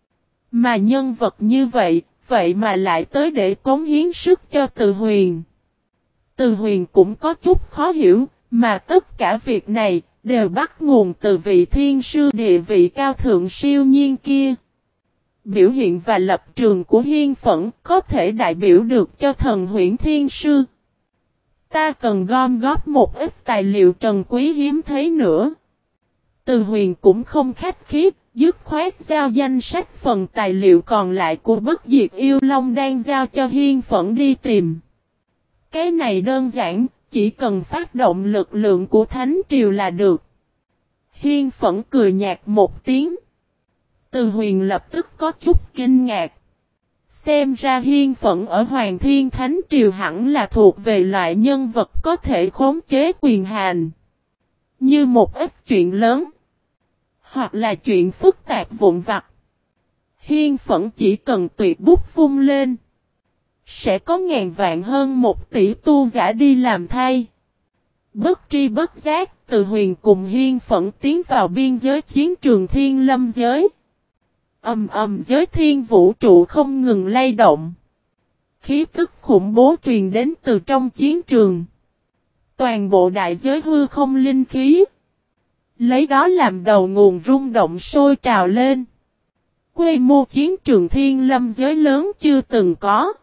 Mà nhân vật như vậy, vậy mà lại tới để cống hiến sức cho Từ Huyền. Từ Huyền cũng có chút khó hiểu, mà tất cả việc này đều bắt nguồn từ vị thiên sư địa vị cao thượng siêu nhiên kia. Biểu hiện và lập trường của Hiên Phẫn có thể đại biểu được cho thần huyễn thiên sư. Ta cần gom góp một ít tài liệu trần quý hiếm thấy nữa. Từ Huyền cũng không khách khí, dứt khoát giao danh sách phần tài liệu còn lại của Bất Diệt Yêu Long đang giao cho Hiên Phẫn đi tìm. Cái này đơn giản, chỉ cần phát động lực lượng của Thánh Triều là được. Hiên Phẫn cười nhạt một tiếng. Từ Huyền lập tức có chút kinh ngạc. Xem ra Hiên Phẫn ở Hoàng Thiên Thánh Triều hẳn là thuộc về loại nhân vật có thể khống chế quyền hành. Như một ít chuyện lớn, hoặc là chuyện phức tạp vụn vặt, Hiên Phẫn chỉ cần tuyệt bút vung lên, sẽ có ngàn vạn hơn một tỷ tu giả đi làm thay. Bất tri bất giác, Từ Huyền cùng Hiên Phẫn tiến vào biên giới chiến trường Thiên Lâm giới. Ầm ầm giới thiên vũ trụ không ngừng lay động. Khí tức khủng bố truyền đến từ trong chiến trường. Toàn bộ đại giới hư không linh khí, lấy đó làm đầu nguồn rung động sôi trào lên. Quy mô chiến trường Thiên Lâm giới lớn chưa từng có.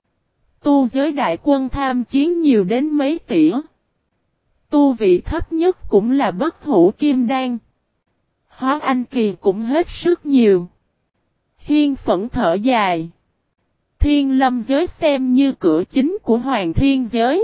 Tu giới đại quân tham chiến nhiều đến mấy tỷ. Tu vị thấp nhất cũng là bất hủ kim đan. Hóa anh kỳ cũng hết sức nhiều. Hiên Phẫn thở dài. Thiên Lâm giới xem như cửa chính của Hoàng Thiên giới.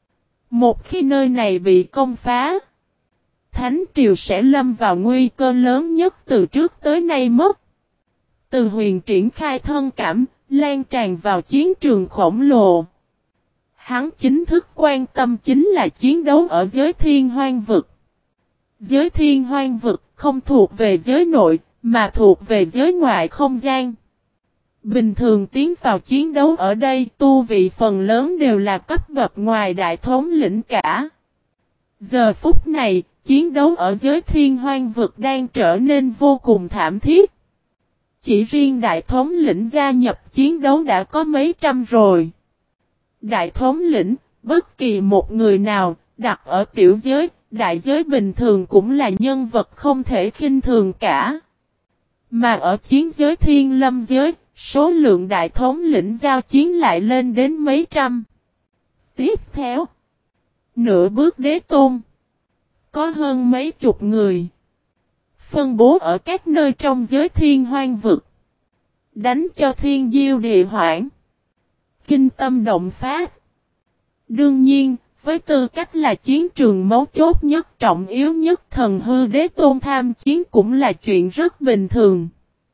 Một khi nơi này bị công phá, Thánh Triều sẽ lâm vào nguy cơ lớn nhất từ trước tới nay mất. Từ Huyền triển khai thân cảm, lan tràn vào chiến trường khổng lồ. Hắn chính thức quan tâm chính là chiến đấu ở giới thiên hoang vực. Giới thiên hoang vực không thuộc về giới nội, mà thuộc về giới ngoại không gian. Bình thường tiến vào chiến đấu ở đây, tu vị phần lớn đều là cấp bậc ngoài đại thống lĩnh cả. Giờ phút này, chiến đấu ở giới thiên hoang vực đang trở nên vô cùng thảm thiết. Chỉ riêng đại thống lĩnh gia nhập chiến đấu đã có mấy trăm rồi. Đại thống lĩnh, bất kỳ một người nào, đặt ở tiểu giới, đại giới bình thường cũng là nhân vật không thể khinh thường cả. Mà ở chiến giới thiên lâm giới, số lượng đại thống lĩnh giao chiến lại lên đến mấy trăm. Tiếp theo, nửa bước đế tôn, có hơn mấy chục người, phân bố ở các nơi trong giới thiên hoang vực, đánh cho thiên diêu địa hoảng, kinh tâm động phát. Đương nhiên, với tư cách là chiến trường mấu chốt nhất trọng yếu nhất, thần hư đế tôn tham chiến cũng là chuyện rất bình thường.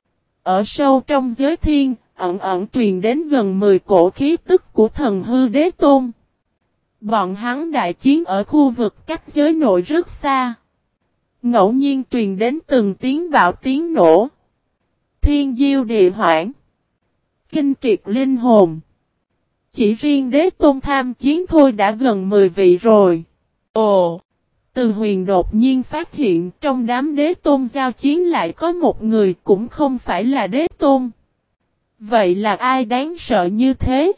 Ở sâu trong giới thiên, ẩn ẩn truyền đến gần mười cổ khí tức của thần hư đế tôn. Bọn hắn đại chiến ở khu vực cách giới nội rất xa. Ngẫu nhiên truyền đến từng tiếng bạo tiếng nổ. Thiên diêu địa hoảng, kinh triệt linh hồn. Chỉ riêng đế tôn tham chiến thôi đã gần mười vị rồi. Ồ! Từ Huyền đột nhiên phát hiện trong đám đế tôn giao chiến lại có một người cũng không phải là đế tôn. Vậy là ai đáng sợ như thế?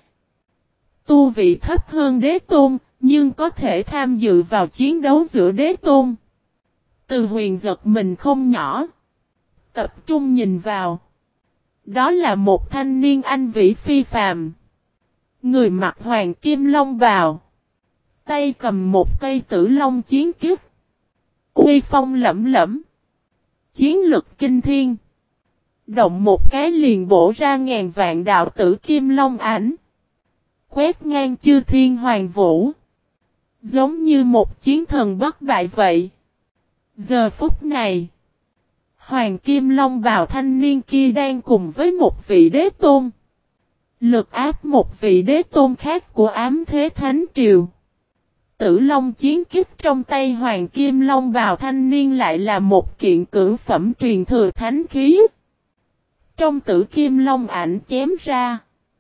Tu vị thấp hơn đế tôn, nhưng có thể tham dự vào chiến đấu giữa đế tôn. Từ Huyền giật mình không nhỏ. Tập trung nhìn vào. Đó là một thanh niên anh vĩ phi phàm. Người mặc hoàng kim long bào. Tay cầm một cây tử long chiến kích. Uy phong lẫm lẫm. Chiến lực kinh thiên. Động một cái liền bổ ra ngàn vạn đạo tử kim long ảnh. Quét ngang chư thiên hoàng vũ. Giống như một chiến thần bất bại vậy. Giờ phút này, hoàng kim long bào thanh niên kia đang cùng với một vị đế tôn. Lực áp một vị đế tôn khác của ám thế thánh triều. Tử long chiến kích trong tay hoàng kim long bào thanh niên lại là một kiện cửu phẩm truyền thừa thánh khí. Trong tử kim long ảnh chém ra,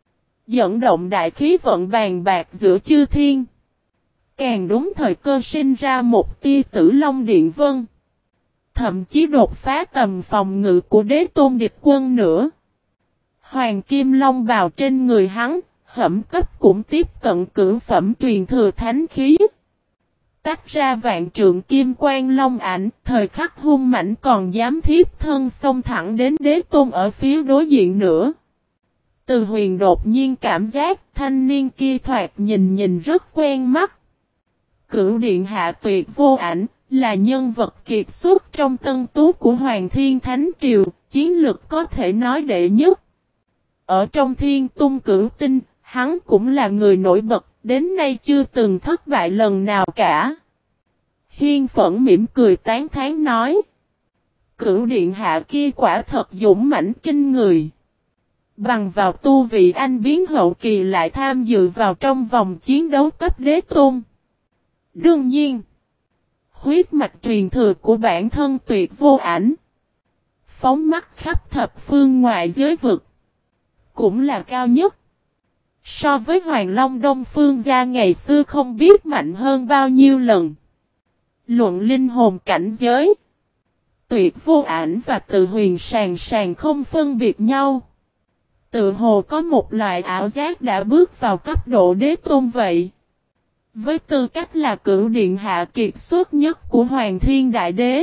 dẫn động đại khí vận bàn bạc giữa chư thiên. Càng đúng thời cơ sinh ra một tia tử long điện vân. Thậm chí đột phá tầm phòng ngự của đế tôn địch quân nữa. Hoàng kim long bào trên người hắn, hẩm cấp cũng tiếp cận cửu phẩm truyền thừa thánh khí. Tách ra vạn trượng kim quang long ảnh, thời khắc hung mãnh còn dám thiếp thân xông thẳng đến đế tôn ở phía đối diện nữa. Từ Huyền đột nhiên cảm giác thanh niên kia thoạt nhìn nhìn rất quen mắt. Cửu điện hạ tuyệt vô ảnh, là nhân vật kiệt xuất trong tân tú của Hoàng Thiên Thánh Triều, chiến lực có thể nói đệ nhất. Ở trong thiên tung cửu tinh, hắn cũng là người nổi bật, đến nay chưa từng thất bại lần nào cả. Hiên Phẫn mỉm cười tán thán nói. Cửu điện hạ kia quả thật dũng mãnh kinh người. Bằng vào tu vị anh biến hậu kỳ lại tham dự vào trong vòng chiến đấu cấp đế tôn. Đương nhiên, huyết mạch truyền thừa của bản thân tuyệt vô ảnh. Phóng mắt khắp thập phương ngoại giới vực. Cũng là cao nhất. So với Hoàng Long Đông Phương gia ngày xưa không biết mạnh hơn bao nhiêu lần. Luận linh hồn cảnh giới. Tuyệt vô ảnh và Từ Huyền sàng sàng không phân biệt nhau. Tự hồ có một loại ảo giác đã bước vào cấp độ đế tôn vậy. Với tư cách là cửu điện hạ kiệt xuất nhất của Hoàng Thiên Đại Đế.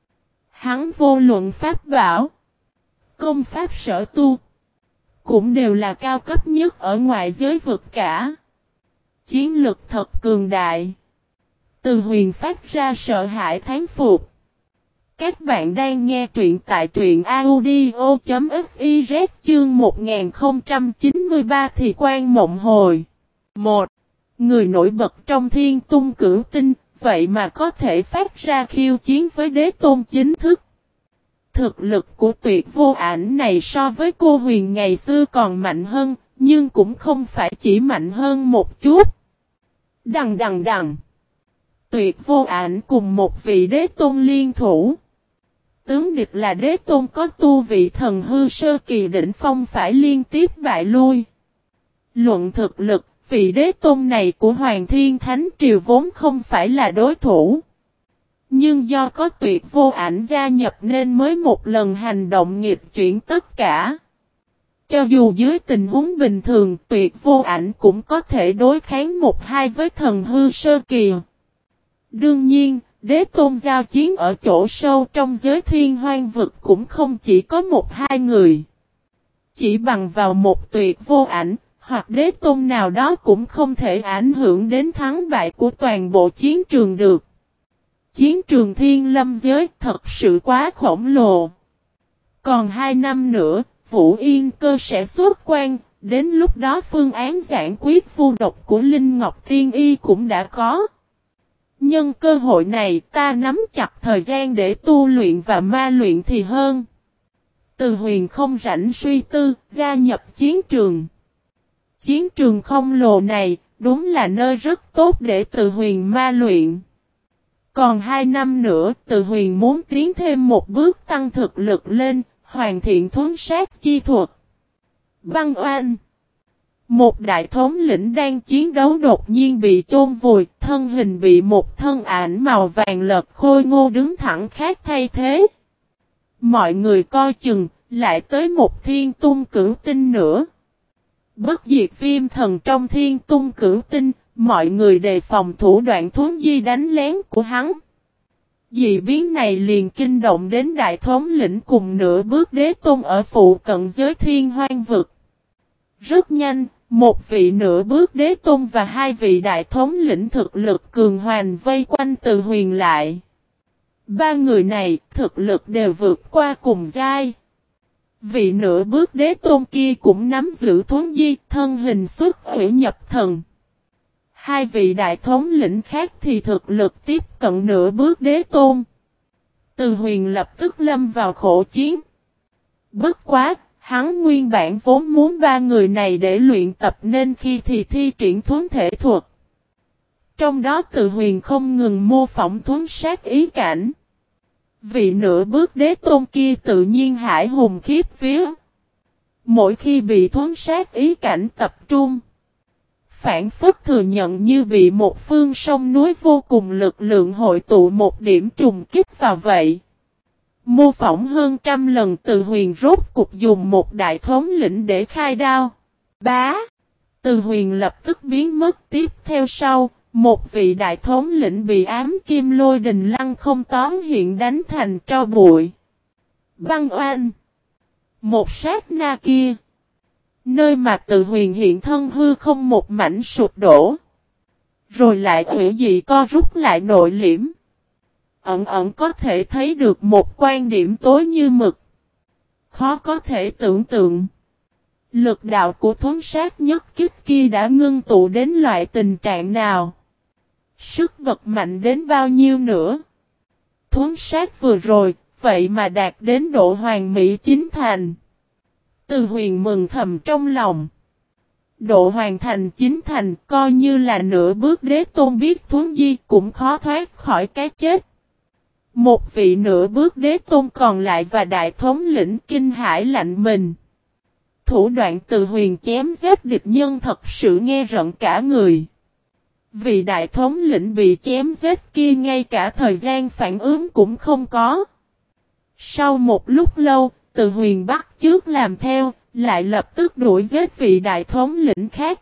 Hắn vô luận pháp bảo. Công pháp sở tu. Cũng đều là cao cấp nhất ở ngoại giới vực cả. Chiến lực thật cường đại. Từ Huyền phát ra sợ hãi thán phục. Các bạn đang nghe truyện tại truyện audio.fiz chương một nghìn không trăm chín mươi ba thì quan mộng hồi. một. Người nổi bật trong thiên tung cửu tinh, vậy mà có thể phát ra khiêu chiến với đế tôn chính thức. Thực lực của tuyệt vô ảnh này so với cô Huyền ngày xưa còn mạnh hơn, nhưng cũng không phải chỉ mạnh hơn một chút. Đằng đằng đằng. Tuyệt vô ảnh cùng một vị đế tôn liên thủ. Tướng địch là đế tôn có tu vị thần hư sơ kỳ đỉnh phong phải liên tiếp bại lui. Luận thực lực, vị đế tôn này của Hoàng Thiên Thánh Triều vốn không phải là đối thủ. Nhưng do có tuyệt vô ảnh gia nhập nên mới một lần hành động nghịch chuyển tất cả. Cho dù dưới tình huống bình thường tuyệt vô ảnh cũng có thể đối kháng một hai với thần hư sơ kỳ. Đương nhiên, đế tôn giao chiến ở chỗ sâu trong giới thiên hoang vực cũng không chỉ có một hai người. Chỉ bằng vào một tuyệt vô ảnh, hoặc đế tôn nào đó cũng không thể ảnh hưởng đến thắng bại của toàn bộ chiến trường được. Chiến trường thiên lâm giới thật sự quá khổng lồ. Còn hai năm nữa, Vũ Yên Cơ sẽ xuất quan, đến lúc đó phương án giải quyết vu độc của Linh Ngọc Tiên Y cũng đã có. Nhân cơ hội này ta nắm chặt thời gian để tu luyện và ma luyện thì hơn. Từ Huyền không rảnh suy tư, gia nhập chiến trường. Chiến trường không lồ này, đúng là nơi rất tốt để Từ Huyền ma luyện. Còn hai năm nữa, Từ Huyền muốn tiến thêm một bước tăng thực lực lên, hoàn thiện thuấn sát chi thuật. Băng oanh. Một đại thống lĩnh đang chiến đấu đột nhiên bị chôn vùi, thân hình bị một thân ảnh màu vàng lật khôi ngô đứng thẳng khác thay thế. Mọi người coi chừng, lại tới một thiên tung cửu tinh nữa. Bất diệt viêm thần trong thiên tung cửu tinh, mọi người đề phòng thủ đoạn thuấn di đánh lén của hắn. Dị biến này liền kinh động đến đại thống lĩnh cùng nửa bước đế tôn ở phụ cận giới thiên hoang vực. Rất nhanh, một vị nửa bước đế tôn và hai vị đại thống lĩnh thực lực cường hoành vây quanh Từ Huyền lại. Ba người này thực lực đều vượt qua cùng giai. Vị nửa bước đế tôn kia cũng nắm giữ thuấn di, thân hình xuất hủy nhập thần. Hai vị đại thống lĩnh khác thì thực lực tiếp cận nửa bước đế tôn. Từ Huyền lập tức lâm vào khổ chiến. Bất quá, hắn nguyên bản vốn muốn ba người này để luyện tập nên khi thì thi triển thuấn thể thuật. Trong đó Từ Huyền không ngừng mô phỏng thuấn sát ý cảnh. Vị nửa bước đế tôn kia tự nhiên hải hùng khiếp vía. Mỗi khi bị thuấn sát ý cảnh tập trung, phản phất thừa nhận như bị một phương sông núi vô cùng lực lượng hội tụ một điểm trùng kích vào vậy. Mô phỏng hơn trăm lần Từ Huyền rốt cục dùng một đại thống lĩnh để khai đao. Bá! Từ Huyền lập tức biến mất tiếp theo sau, một vị đại thống lĩnh bị ám kim lôi đình lăng không tóm hiện đánh thành tro bụi. Băng oanh! Một sát na kia, nơi mà Từ Huyền hiện thân hư không một mảnh sụp đổ. Rồi lại hủy dị co rút lại nội liễm. Ẩn ẩn có thể thấy được một quan điểm tối như mực. Khó có thể tưởng tượng. Lực đạo của thuấn sát nhất kích kia đã ngưng tụ đến loại tình trạng nào. Sức bật mạnh đến bao nhiêu nữa. Thuấn sát vừa rồi, vậy mà đạt đến độ hoàn mỹ chính thành. Từ Huyền mừng thầm trong lòng. Độ hoàn thành chính thành coi như là nửa bước đế tôn biết thuấn di cũng khó thoát khỏi cái chết. Một vị nửa bước đế tôn còn lại và đại thống lĩnh kinh hãi lạnh mình. Thủ đoạn Từ Huyền chém giết địch nhân thật sự nghe rợn cả người. Vị đại thống lĩnh bị chém giết kia ngay cả thời gian phản ứng cũng không có. Sau một lúc lâu, Từ Huyền bắt chước làm theo, lại lập tức đuổi giết vị đại thống lĩnh khác.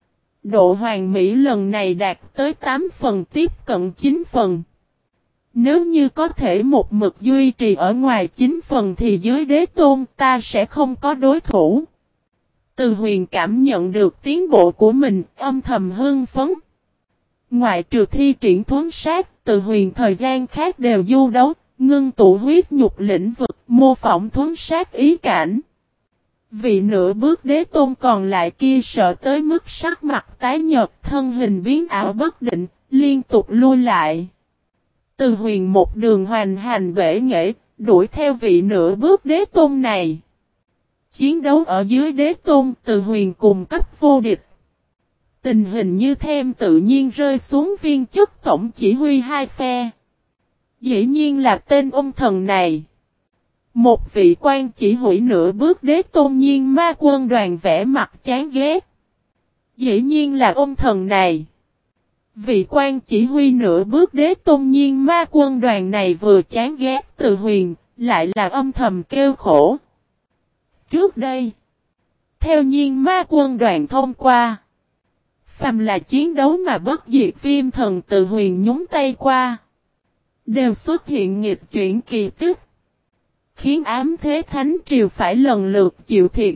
Độ hoàn mỹ lần này đạt tới tám phần tiếp cận chín phần. Nếu như có thể một mực duy trì ở ngoài chín phần thì dưới đế tôn ta sẽ không có đối thủ. Từ Huyền cảm nhận được tiến bộ của mình, âm thầm hưng phấn. Ngoại trừ thi triển thuấn sát, Từ Huyền thời gian khác đều du đấu, ngưng tụ huyết nhục lĩnh vực, mô phỏng thuấn sát ý cảnh. Vị nửa bước đế tôn còn lại kia sợ tới mức sắc mặt tái nhợt, thân hình biến ảo bất định, liên tục lui lại. Từ Huyền một đường hoành hành bể nghệ, đuổi theo vị nửa bước đế tôn này. Chiến đấu ở dưới đế tôn, Từ Huyền cùng cấp vô địch. Tình hình như thêm tự nhiên rơi xuống viên chức tổng chỉ huy hai phe. Dĩ nhiên là tên ông thần này. Một vị quan chỉ huy nửa bước đế tôn nhiên ma quân đoàn vẽ mặt chán ghét. Dĩ nhiên là ông thần này. Vị quan chỉ huy nửa bước đế tôn nhiên ma quân đoàn này vừa chán ghét Từ Huyền, lại là âm thầm kêu khổ. Trước đây, theo nhiên ma quân đoàn thông qua, phàm là chiến đấu mà bất diệt viêm thần Từ Huyền nhúng tay qua, đều xuất hiện nghịch chuyển kỳ tích, khiến ám thế thánh triều phải lần lượt chịu thiệt.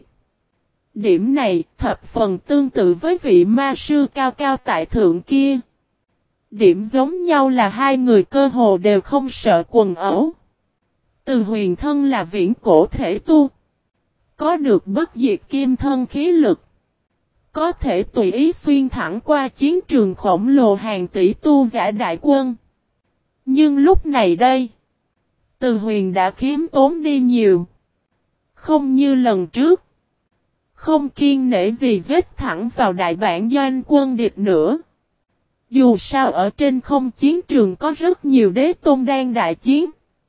Điểm này thập phần tương tự với vị ma sư cao cao tại thượng kia. Điểm giống nhau là hai người cơ hồ đều không sợ quần ẩu. Từ Huyền thân là viễn cổ thể tu, có được bất diệt kim thân khí lực, có thể tùy ý xuyên thẳng qua chiến trường khổng lồ hàng tỷ tu giả đại quân. Nhưng lúc này đây, Từ Huyền đã khiêm tốn đi nhiều. Không như lần trước, không kiêng nể gì giết thẳng vào đại bản doanh quân địch nữa. Dù sao ở trên không chiến trường có rất nhiều đế tôn đang đại chiến.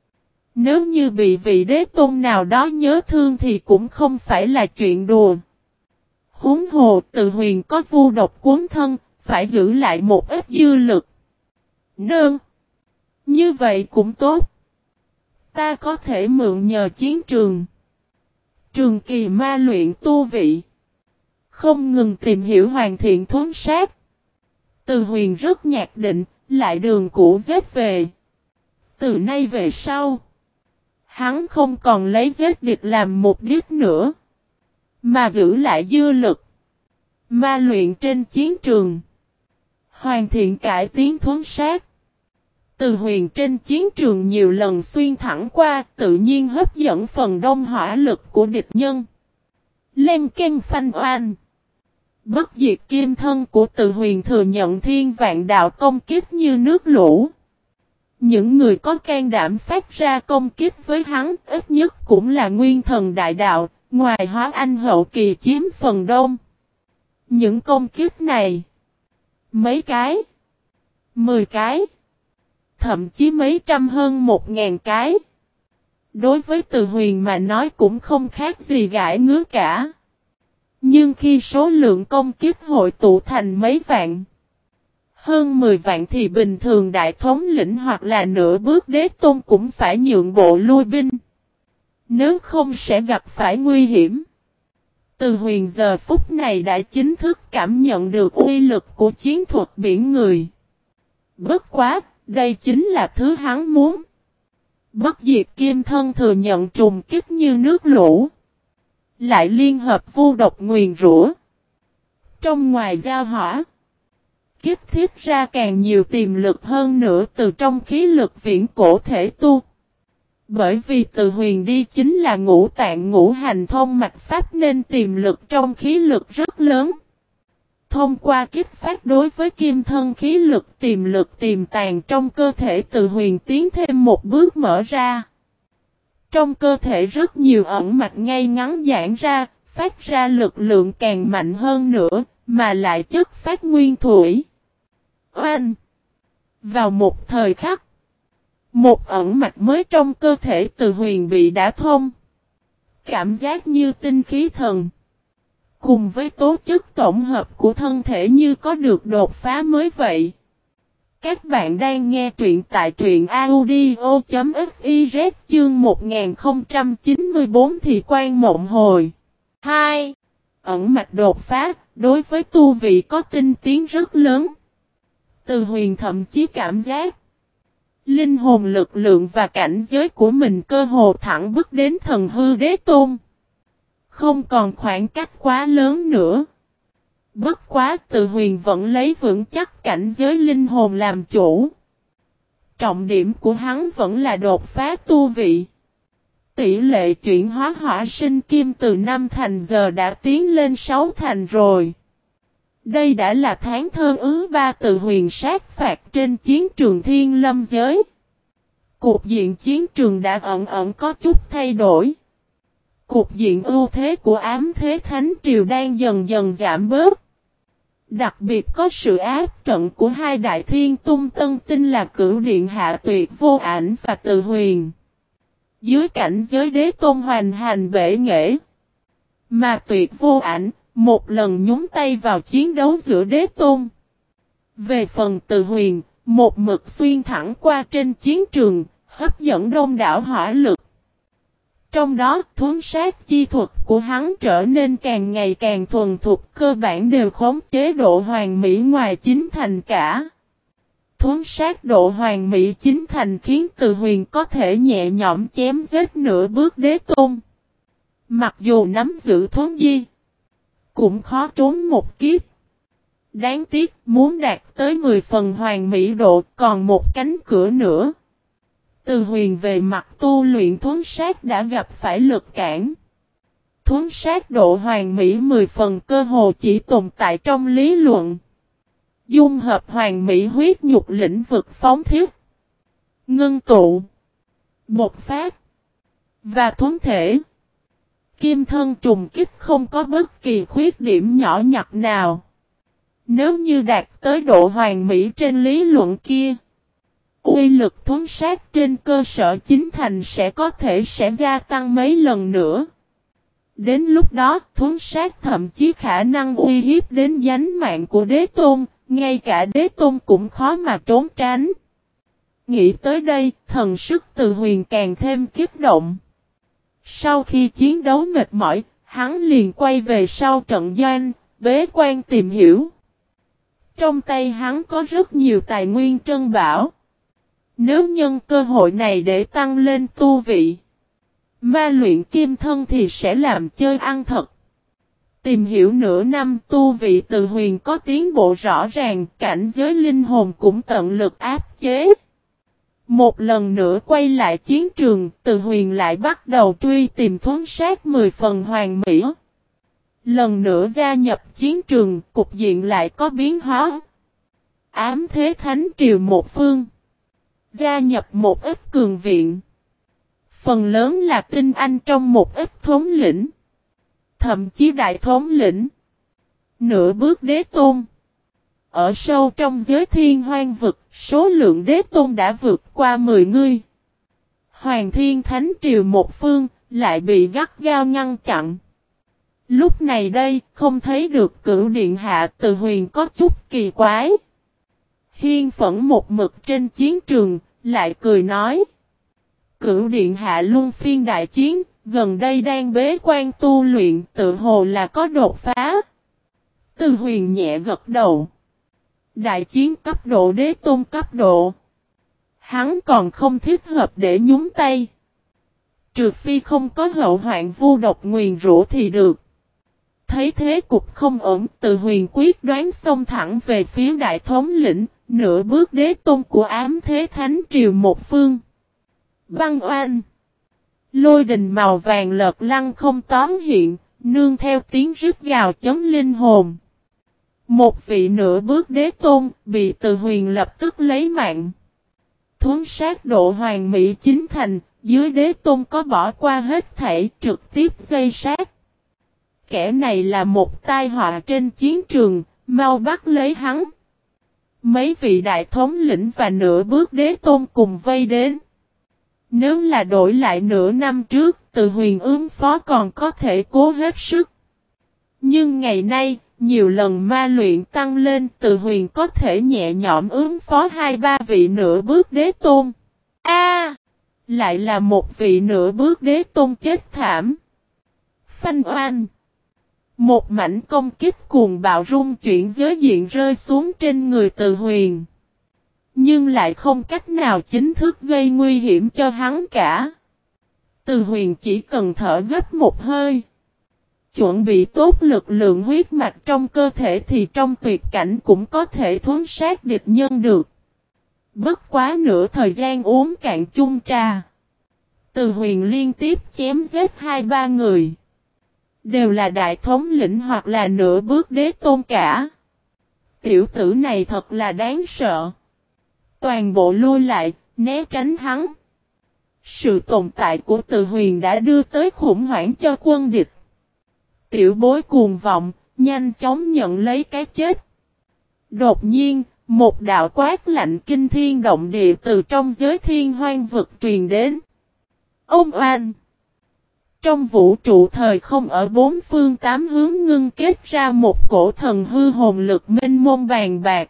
Nếu như bị vị đế tôn nào đó nhớ thương thì cũng không phải là chuyện đùa. Huống hồ Từ Huyền có vu độc cuốn thân, phải giữ lại một ít dư lực. Nương. Như vậy cũng tốt. Ta có thể mượn nhờ chiến trường, trường kỳ ma luyện tu vị, không ngừng tìm hiểu hoàn thiện thuấn sát. Từ Huyền rất nhạt định, lại đường cũ giết về. Từ nay về sau, hắn không còn lấy giết địch làm mục đích nữa, mà giữ lại dư lực, ma luyện trên chiến trường, hoàn thiện cải tiến thuấn sát. Từ Huyền trên chiến trường nhiều lần xuyên thẳng qua, tự nhiên hấp dẫn phần đông hỏa lực của địch nhân. Len ken phanh oan. Bất diệt kim thân của Từ Huyền thừa nhận thiên vạn đạo công kích như nước lũ. Những người có can đảm phát ra công kích với hắn ít nhất cũng là nguyên thần đại đạo, ngoài hóa anh hậu kỳ chiếm phần đông. Những công kích này, mấy cái, mười cái, thậm chí mấy trăm hơn một ngàn cái, đối với Từ Huyền mà nói cũng không khác gì gãi ngứa cả. Nhưng khi số lượng công kích hội tụ thành mấy vạn, hơn mười vạn thì bình thường đại thống lĩnh hoặc là nửa bước đế tôn cũng phải nhượng bộ lui binh. Nếu không sẽ gặp phải nguy hiểm. Từ Huyền giờ phút này đã chính thức cảm nhận được uy lực của chiến thuật biển người. Bất quá, đây chính là thứ hắn muốn. Bất diệt kim thân thừa nhận trùng kích như nước lũ, lại liên hợp vu độc nguyền rủa, trong ngoài giao hỏa, kích thiết ra càng nhiều tiềm lực hơn nữa từ trong khí lực viễn cổ thể tu. Bởi vì Từ Huyền đi chính là ngũ tạng ngũ hành thông mạch pháp nên tiềm lực trong khí lực rất lớn. Thông qua kích phát đối với kim thân khí lực tiềm lực tiềm tàng trong cơ thể Từ Huyền tiến thêm một bước mở ra. Trong cơ thể rất nhiều ẩn mạch ngay ngắn giãn ra, phát ra lực lượng càng mạnh hơn nữa, mà lại chất phát nguyên thủy. Oanh! Vào một thời khắc, một ẩn mạch mới trong cơ thể Từ Huyền bị đả thông. Cảm giác như tinh khí thần, cùng với tố chất tổng hợp của thân thể như có được đột phá mới vậy. Các bạn đang nghe truyện tại truyện audio chấm fiz chương một nghìn không trăm chín mươi tư thì quan mộng hồi. hai. Ẩn mạch đột phá, đối với tu vị có tinh tiến rất lớn. Từ Huyền thậm chí cảm giác linh hồn lực lượng và cảnh giới của mình cơ hồ thẳng bước đến thần hư đế tôn. Không còn khoảng cách quá lớn nữa. Bất quá Từ Huyền vẫn lấy vững chắc cảnh giới linh hồn làm chủ. Trọng điểm của hắn vẫn là đột phá tu vị. Tỷ lệ chuyển hóa hỏa sinh kim từ năm thành giờ đã tiến lên sáu thành rồi. Đây đã là tháng thơ ứ ba Từ Huyền sát phạt trên chiến trường thiên lâm giới. Cục diện chiến trường đã ẩn ẩn có chút thay đổi. Cục diện ưu thế của ám thế thánh triều đang dần dần giảm bớt. Đặc biệt có sự áp trận của hai đại thiên tung tân tinh là Cửu Điện Hạ Tuyệt Vô Ảnh và Từ Huyền. Dưới cảnh giới đế tôn hoành hành bể nghệ, mà Tuyệt Vô Ảnh một lần nhúng tay vào chiến đấu giữa đế tôn. Về phần Từ Huyền, một mực xuyên thẳng qua trên chiến trường, hấp dẫn đông đảo hỏa lực. Trong đó, thuấn sát chi thuật của hắn trở nên càng ngày càng thuần thục, cơ bản đều khống chế độ hoàn mỹ ngoài chín thành cả. thuấn sát độ hoàn mỹ chính thành khiến Từ Huyền có thể nhẹ nhõm chém giết nửa bước đế tôn. Mặc dù nắm giữ thuấn di, cũng khó trốn một kiếp. Đáng tiếc muốn đạt tới mười phần hoàn mỹ độ còn một cánh cửa nữa. Từ Huyền về mặt tu luyện thuấn sát đã gặp phải lực cản. Thuấn sát độ hoàn mỹ mười phần cơ hồ chỉ tồn tại trong lý luận. Dung hợp hoàn mỹ huyết nhục lĩnh vực phóng thiết, ngưng tụ, bộc phát và thuấn thể. Kim thân trùng kích không có bất kỳ khuyết điểm nhỏ nhặt nào. Nếu như đạt tới độ hoàn mỹ trên lý luận kia, uy lực thuấn sát trên cơ sở chính thành sẽ có thể sẽ gia tăng mấy lần nữa. Đến lúc đó, thuấn sát thậm chí khả năng uy hiếp đến dánh mạng của đế tôn, ngay cả đế tôn cũng khó mà trốn tránh. Nghĩ tới đây, thần sức Từ Huyền càng thêm kích động. Sau khi chiến đấu mệt mỏi, hắn liền quay về sau trận doanh, bế quan tìm hiểu. Trong tay hắn có rất nhiều tài nguyên trân bảo. Nếu nhân cơ hội này để tăng lên tu vị, ma luyện kim thân thì sẽ làm chơi ăn thật. Tìm hiểu nửa năm tu vị Từ Huyền có tiến bộ rõ ràng, cảnh giới linh hồn cũng tận lực áp chế. Một lần nữa quay lại chiến trường, Từ Huyền lại bắt đầu truy tìm thuấn sát mười phần hoàn mỹ. Lần nữa gia nhập chiến trường, cục diện lại có biến hóa. Ám thế thánh triều một phương, gia nhập một ít cường viện. Phần lớn là tinh anh trong một ít thống lĩnh, thậm chí đại thống lĩnh. Nửa bước đế tôn. Ở sâu trong giới thiên hoang vực, số lượng đế tôn đã vượt qua mười người. Hoàng thiên thánh triều một phương, lại bị gắt gao ngăn chặn. Lúc này đây, không thấy được cửu điện hạ Từ Huyền có chút kỳ quái. Hiên phẫn một mực trên chiến trường, lại cười nói. Cửu điện hạ luân phiên đại chiến, gần đây đang bế quan tu luyện tự hồ là có đột phá. Từ Huyền nhẹ gật đầu. Đại chiến cấp độ đế tôn cấp độ. Hắn còn không thích hợp để nhúng tay. Trừ phi không có hậu hoạn vu độc nguyền rủa thì được. Thấy thế cục không ổn, Từ Huyền quyết đoán xông thẳng về phía đại thống lĩnh, nửa bước đế tôn của ám thế thánh triều một phương. Băng oanh. Lôi đình màu vàng lợt lăng không tóm hiện, nương theo tiếng rít gào chấn linh hồn. Một vị nửa bước đế tôn, bị Từ Huyền lập tức lấy mạng. Thuấn sát độ hoàn mỹ chính thành, dưới đế tôn có bỏ qua hết thảy trực tiếp dây sát. Kẻ này là một tai họa trên chiến trường, mau bắt lấy hắn. Mấy vị đại thống lĩnh và nửa bước đế tôn cùng vây đến. Nếu là đổi lại nửa năm trước, Từ Huyền ứng phó còn có thể cố hết sức. Nhưng ngày nay, nhiều lần ma luyện tăng lên, Từ Huyền có thể nhẹ nhõm ứng phó hai ba vị nửa bước đế tôn. A, lại là một vị nửa bước đế tôn chết thảm. Phanh oanh. Một mảnh công kích cuồng bạo rung chuyển giới diện rơi xuống trên người Từ Huyền. Nhưng lại không cách nào chính thức gây nguy hiểm cho hắn cả. Từ Huyền chỉ cần thở gấp một hơi. Chuẩn bị tốt lực lượng huyết mạch trong cơ thể thì trong tuyệt cảnh cũng có thể thuấn sát địch nhân được. Bất quá nửa thời gian uống cạn chung trà. Từ Huyền liên tiếp chém giết hai ba người. Đều là đại thống lĩnh hoặc là nửa bước đế tôn cả. Tiểu tử này thật là đáng sợ. Toàn bộ lui lại, né tránh hắn. Sự tồn tại của Từ Huyền đã đưa tới khủng hoảng cho quân địch. Tiểu bối cuồng vọng, nhanh chóng nhận lấy cái chết. Đột nhiên, một đạo quát lạnh kinh thiên động địa từ trong giới thiên hoang vực truyền đến. Ông oanh! Trong vũ trụ thời không ở bốn phương tám hướng ngưng kết ra một cổ thần hư hồn lực mênh mông bàn bạc.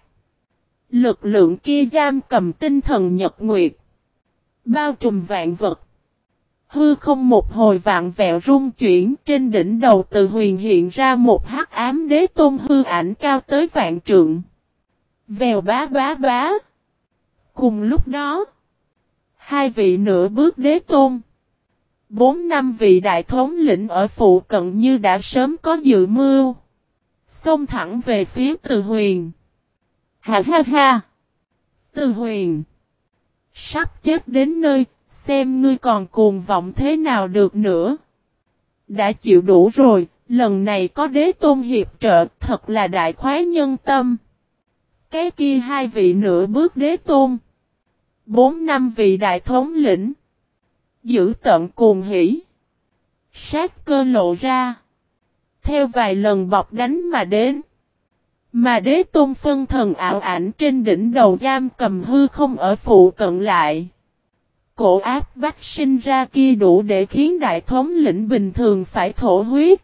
Lực lượng kia giam cầm tinh thần nhật nguyệt. Bao trùm vạn vật. Hư không một hồi vạn vẹo rung chuyển, trên đỉnh đầu Từ Huyền hiện ra một hắc ám đế tôn hư ảnh cao tới vạn trượng. Vèo bá bá bá. Cùng lúc đó, hai vị nửa bước đế tôn, bốn năm vị đại thống lĩnh ở phụ cận như đã sớm có dự mưu, xông thẳng về phía Từ Huyền. Ha ha ha! Từ Huyền! Sắp chết đến nơi, xem ngươi còn cuồng vọng thế nào được nữa. Đã chịu đủ rồi, lần này có đế tôn hiệp trợ, thật là đại khoái nhân tâm. Cái kia hai vị nửa bước đế tôn, bốn năm vị đại thống lĩnh, giữ tận cuồng hỉ, sát cơ lộ ra, theo vài lần bọc đánh mà đến. Mà đế tôn phân thần ảo ảnh trên đỉnh đầu giam cầm hư không ở phụ cận lại. Cổ áp bách sinh ra kia đủ để khiến đại thống lĩnh bình thường phải thổ huyết.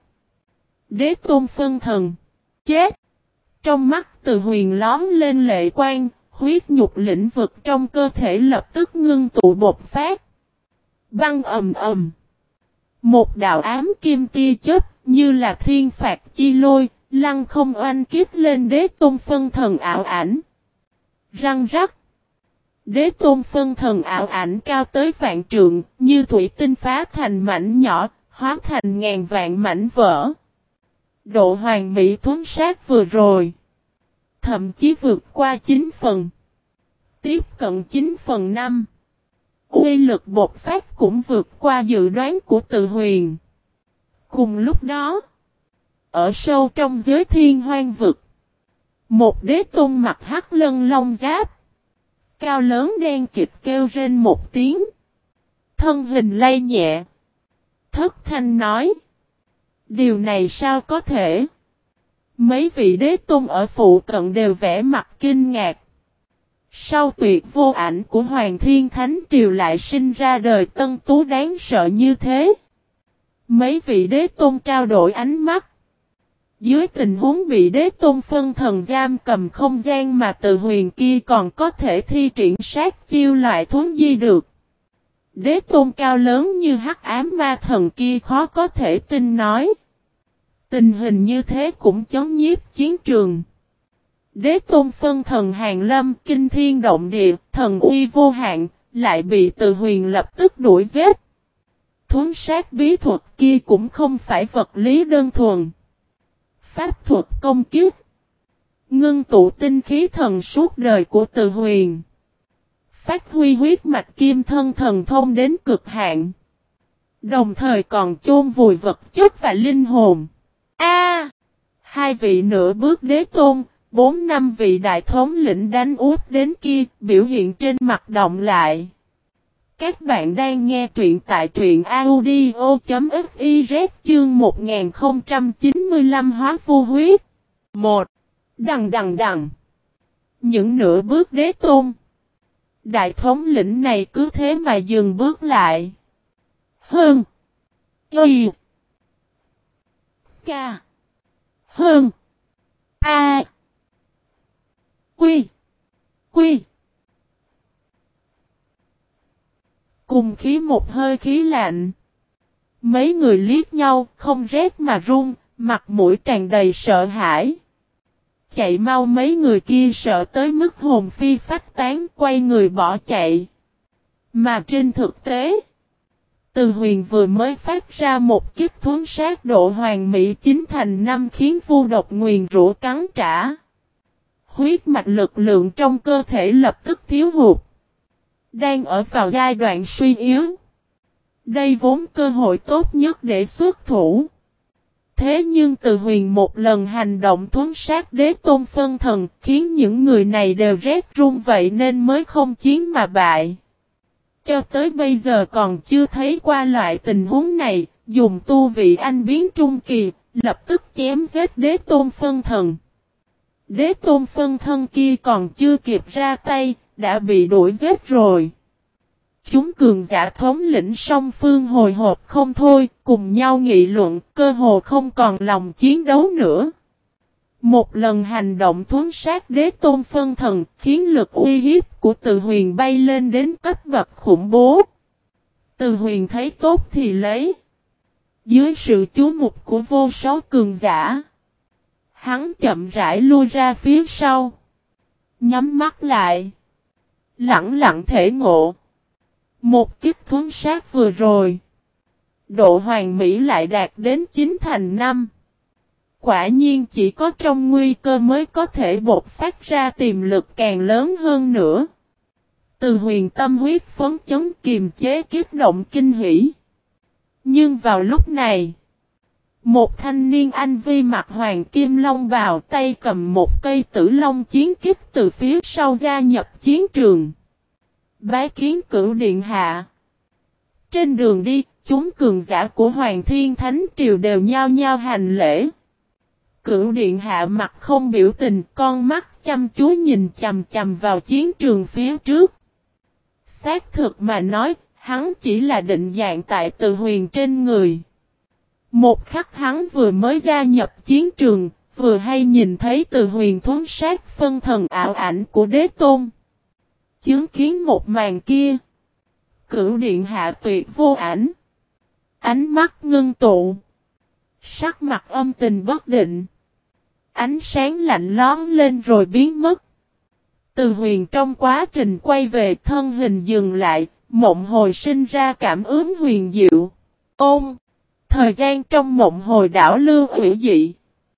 Đế tôn phân thần, chết. Trong mắt Từ Huyền lóm lên lệ quang, huyết nhục lĩnh vực trong cơ thể lập tức ngưng tụ bột phát. Băng ầm ầm. Một đạo ám kim tia chớp như là thiên phạt chi lôi, lăng không oanh kiếp lên đế tôn phân thần ảo ảnh. Răng rắc. Đế tôn phân thần ảo ảnh cao tới vạn trượng, như thủy tinh phá thành mảnh nhỏ, hóa thành ngàn vạn mảnh vỡ. Độ hoàn mỹ thuấn sát vừa rồi, thậm chí vượt qua chín phần. Tiếp cận chín phần năm. Uy lực bộc phát cũng vượt qua dự đoán của Từ Huyền. Cùng lúc đó, ở sâu trong giới thiên hoang vực, một đế tôn mặt hắc lân long giáp, cao lớn đen kịt kêu rên một tiếng, thân hình lay nhẹ, thất thanh nói: điều này sao có thể? Mấy vị đế tôn ở phụ cận đều vẽ mặt kinh ngạc. Sau tuyệt vô ảnh của Hoàng Thiên Thánh Triều lại sinh ra đời tân tú đáng sợ như thế. Mấy vị đế tôn trao đổi ánh mắt. Dưới tình huống bị đế tôn phân thần giam cầm không gian mà Từ Huyền kia còn có thể thi triển sát chiêu loại thuấn di được. Đế tôn cao lớn như hắc ám ma thần kia khó có thể tin nói. Tình hình như thế cũng chấn nhiếp chiến trường. Đế tôn phân thần hàng lâm kinh thiên động địa, thần uy vô hạn, lại bị Từ Huyền lập tức đuổi giết. Thuấn sát bí thuật kia cũng không phải vật lý đơn thuần. Pháp thuật công kiếp, ngưng tụ tinh khí thần suốt đời của Từ Huyền, phát huy huyết mạch kim thân thần thông đến cực hạn, đồng thời còn chôn vùi vật chất và linh hồn. A! Hai vị nửa bước đế tôn, bốn năm vị đại thống lĩnh đánh úp đến kia, biểu hiện trên mặt động lại. Các bạn đang nghe truyện tại truyện audio.fiz chương một nghìn không trăm chín mươi lăm hóa phu huyết. một. Đằng đằng đằng. Những nửa bước đế tôn. Đại thống lĩnh này cứ thế mà dừng bước lại. Hơn. Y. Ca. Hơn. A. Quy. Quy. Cùng khí một hơi khí lạnh. Mấy người liếc nhau, không rét mà run, mặt mũi tràn đầy sợ hãi. Chạy mau mấy người kia sợ tới mức hồn phi phách tán, quay người bỏ chạy. Mà trên thực tế, Từ Huyền vừa mới phát ra một kiếp thuấn sát độ hoàn mỹ chín thành năm khiến vu độc nguyền rủa cắn trả. Huyết mạch lực lượng trong cơ thể lập tức thiếu hụt. Đang ở vào giai đoạn suy yếu. Đây vốn cơ hội tốt nhất để xuất thủ. Thế nhưng Từ Huyền một lần hành động thuấn sát đế tôn phân thần khiến những người này đều rét run vậy nên mới không chiến mà bại. Cho tới bây giờ còn chưa thấy qua loại tình huống này, dùng tu vị anh biến trung kỳ, lập tức chém giết đế tôn phân thần. Đế tôn phân thân kia còn chưa kịp ra tay, đã bị đuổi giết rồi. Chúng cường giả thống lĩnh song phương hồi hộp không thôi, cùng nhau nghị luận, cơ hồ không còn lòng chiến đấu nữa. Một lần hành động thuấn sát đế tôn phân thần, khiến lực uy hiếp của Từ Huyền bay lên đến cấp bậc khủng bố. Từ Huyền thấy tốt thì lấy. Dưới sự chú mục của vô số cường giả, hắn chậm rãi lui ra phía sau. Nhắm mắt lại. Lặng lặng thể ngộ. Một kích thuấn sát vừa rồi. Độ hoàn mỹ lại đạt đến chín thành năm. Quả nhiên chỉ có trong nguy cơ mới có thể bộc phát ra tiềm lực càng lớn hơn nữa. Từ Huyền tâm huyết phấn chấn kiềm chế kích động kinh hỉ. Nhưng vào lúc này, một thanh niên anh vi mặc hoàng kim long bào tay cầm một cây tử long chiến kích từ phía sau gia nhập chiến trường. Bái kiến Cửu điện hạ. Trên đường đi, chúng cường giả của Hoàng Thiên Thánh Triều đều nhao nhao hành lễ. Cửu điện hạ mặt không biểu tình, con mắt chăm chú nhìn chằm chằm vào chiến trường phía trước. Xác thực mà nói, hắn chỉ là định dạng tại Từ Huyền trên người. Một khắc hắn vừa mới gia nhập chiến trường, vừa hay nhìn thấy Từ Huyền thuấn sát phân thần ảo ảnh của đế tôn. Chứng kiến một màn kia, Cửu điện hạ tuyệt vô ảnh. Ánh mắt ngưng tụ. Sắc mặt âm tình bất định. Ánh sáng lạnh lón lên rồi biến mất. Từ Huyền trong quá trình quay về thân hình dừng lại, mộng hồi sinh ra cảm ứng huyền diệu. Ôm! Thời gian trong mộng hồi đảo lưu ủy dị.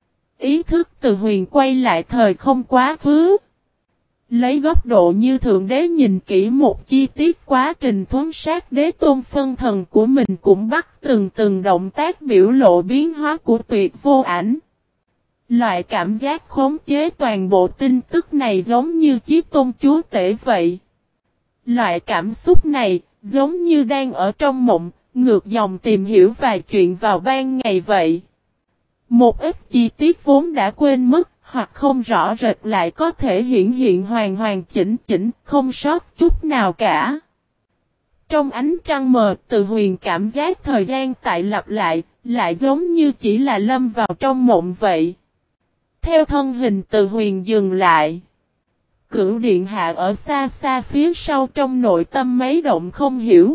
Ý thức Từ Huyền quay lại thời không quá khứ. Lấy góc độ như thượng đế nhìn kỹ một chi tiết quá trình thuấn sát đế tôn phân thần của mình cũng bắt từng từng động tác biểu lộ biến hóa của tuyệt vô ảnh. Loại cảm giác khống chế toàn bộ tin tức này giống như chiếc tôn chúa tể vậy. Loại cảm xúc này giống như đang ở trong mộng, ngược dòng tìm hiểu vài chuyện vào ban ngày vậy. Một ít chi tiết vốn đã quên mất, hoặc không rõ rệt lại có thể hiện hiện hoàn hoàn chỉnh chỉnh, không sót chút nào cả. Trong ánh trăng mờ, Từ Huyền cảm giác thời gian tại lặp lại, lại giống như chỉ là lâm vào trong mộng vậy. Theo thân hình Từ Huyền dừng lại. Cửu điện hạ ở xa xa phía sau trong nội tâm mấy động không hiểu.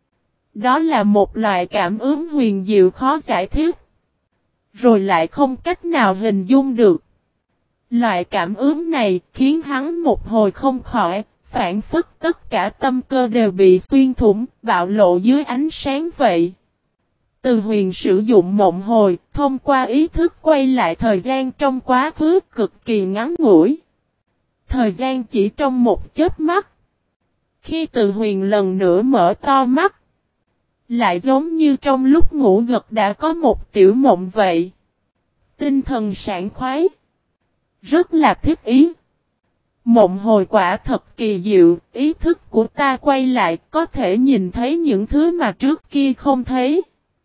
Đó là một loại cảm ứng huyền diệu khó giải thích. Rồi lại không cách nào hình dung được. Loại cảm ứng này khiến hắn một hồi không khỏi, phản phất tất cả tâm cơ đều bị xuyên thủng, bạo lộ dưới ánh sáng vậy. Từ Huyền sử dụng mộng hồi, thông qua ý thức quay lại thời gian trong quá khứ cực kỳ ngắn ngủi. Thời gian chỉ trong một chớp mắt. Khi Từ Huyền lần nữa mở to mắt, lại giống như trong lúc ngủ gật đã có một tiểu mộng vậy. Tinh thần sảng khoái. Rất là thích ý. Mộng hồi quả thật kỳ diệu, ý thức của ta quay lại có thể nhìn thấy những thứ mà trước kia không thấy.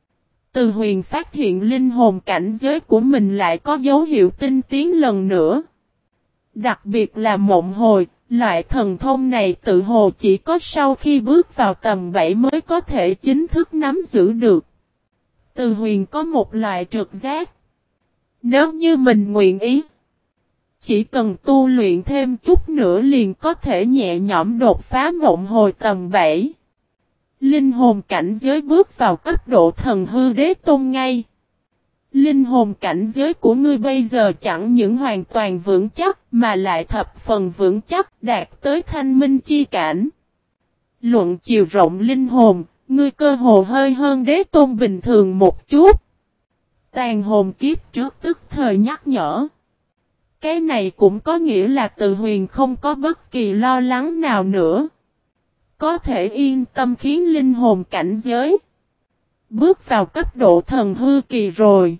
Từ Huyền phát hiện linh hồn cảnh giới của mình lại có dấu hiệu tinh tiến lần nữa. Đặc biệt là mộng hồi, loại thần thông này tự hồ chỉ có sau khi bước vào tầm bảy mới có thể chính thức nắm giữ được. Từ Huyền có một loại trực giác. Nếu như mình nguyện ý, chỉ cần tu luyện thêm chút nữa liền có thể nhẹ nhõm đột phá mộng hồi tầm bảy. Linh hồn cảnh giới bước vào cấp độ thần hư đế tôn ngay. Linh hồn cảnh giới của ngươi bây giờ chẳng những hoàn toàn vững chắc mà lại thập phần vững chắc đạt tới thanh minh chi cảnh. Luận chiều rộng linh hồn, ngươi cơ hồ hơi hơn đế tôn bình thường một chút. Tàn hồn kiếp trước tức thời nhắc nhở. Cái này cũng có nghĩa là Từ Huyền không có bất kỳ lo lắng nào nữa. Có thể yên tâm khiến linh hồn cảnh giới bước vào cấp độ thần hư kỳ rồi.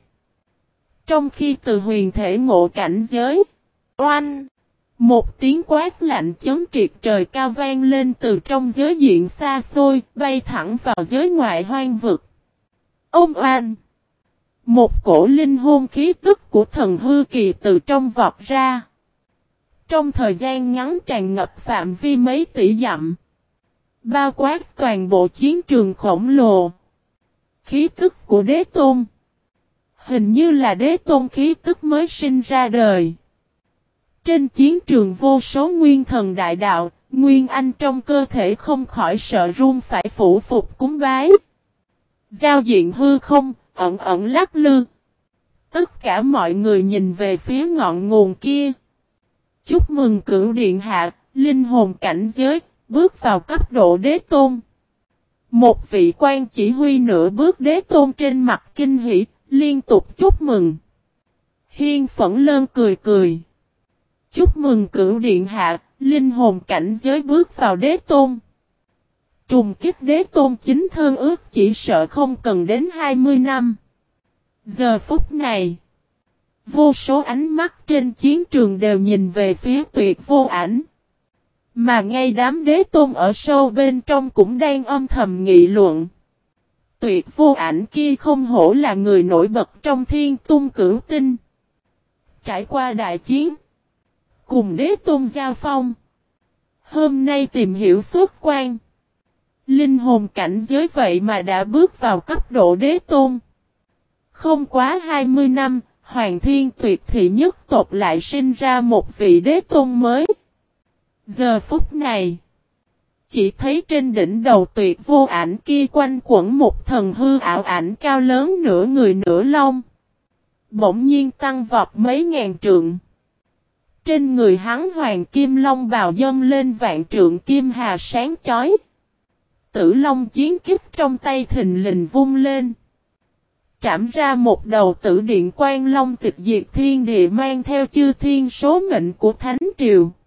Trong khi Từ Huyền thể ngộ cảnh giới, oanh! Một tiếng quát lạnh chấn triệt trời cao vang lên từ trong giới diện xa xôi, bay thẳng vào giới ngoại hoang vực. Ông oanh! Một cổ linh hồn khí tức của thần hư kỳ từ trong vọt ra. Trong thời gian ngắn tràn ngập phạm vi mấy tỷ dặm. Bao quát toàn bộ chiến trường khổng lồ. Khí tức của đế tôn. Hình như là đế tôn khí tức mới sinh ra đời. Trên chiến trường vô số nguyên thần đại đạo, nguyên anh trong cơ thể không khỏi sợ run phải phủ phục cúng bái. Giao diện hư không, ẩn ẩn lắc lư. Tất cả mọi người nhìn về phía ngọn nguồn kia. Chúc mừng Cửu điện hạ, linh hồn cảnh giới, bước vào cấp độ đế tôn. Một vị quan chỉ huy nửa bước đế tôn trên mặt kinh hỉ, liên tục chúc mừng. Hiên Phẫn Lân cười cười. Chúc mừng cửu điện hạ, linh hồn cảnh giới bước vào đế tôn. Trùng kích đế tôn chính thân ước chỉ sợ không cần đến hai mươi năm. Giờ phút này, vô số ánh mắt trên chiến trường đều nhìn về phía Tuyệt Vô Ảnh. Mà ngay đám đế tôn ở sâu bên trong cũng đang âm thầm nghị luận. Tuyệt Vô Ảnh kia không hổ là người nổi bật trong Thiên Tung Cửu Tinh. Trải qua đại chiến, cùng đế tôn giao phong, hôm nay tìm hiểu xuất quan. Linh hồn cảnh giới vậy mà đã bước vào cấp độ đế tôn. Không quá hai mươi năm, Hoàng Thiên Tuyệt Thị nhất tộc lại sinh ra một vị đế tôn mới. Giờ phút này, chỉ thấy trên đỉnh đầu Tuyệt Vô Ảnh kia quanh quẩn một thần hư ảo ảnh cao lớn nửa người nửa lông. Bỗng nhiên tăng vọt mấy ngàn trượng. Trên người hắn hoàng kim long bào dâng lên vạn trượng kim hà sáng chói. Tử long chiến kích trong tay thình lình vung lên. Trảm ra một đầu tử điện quan long tịch diệt thiên địa mang theo chư thiên số mệnh của Thánh Triều.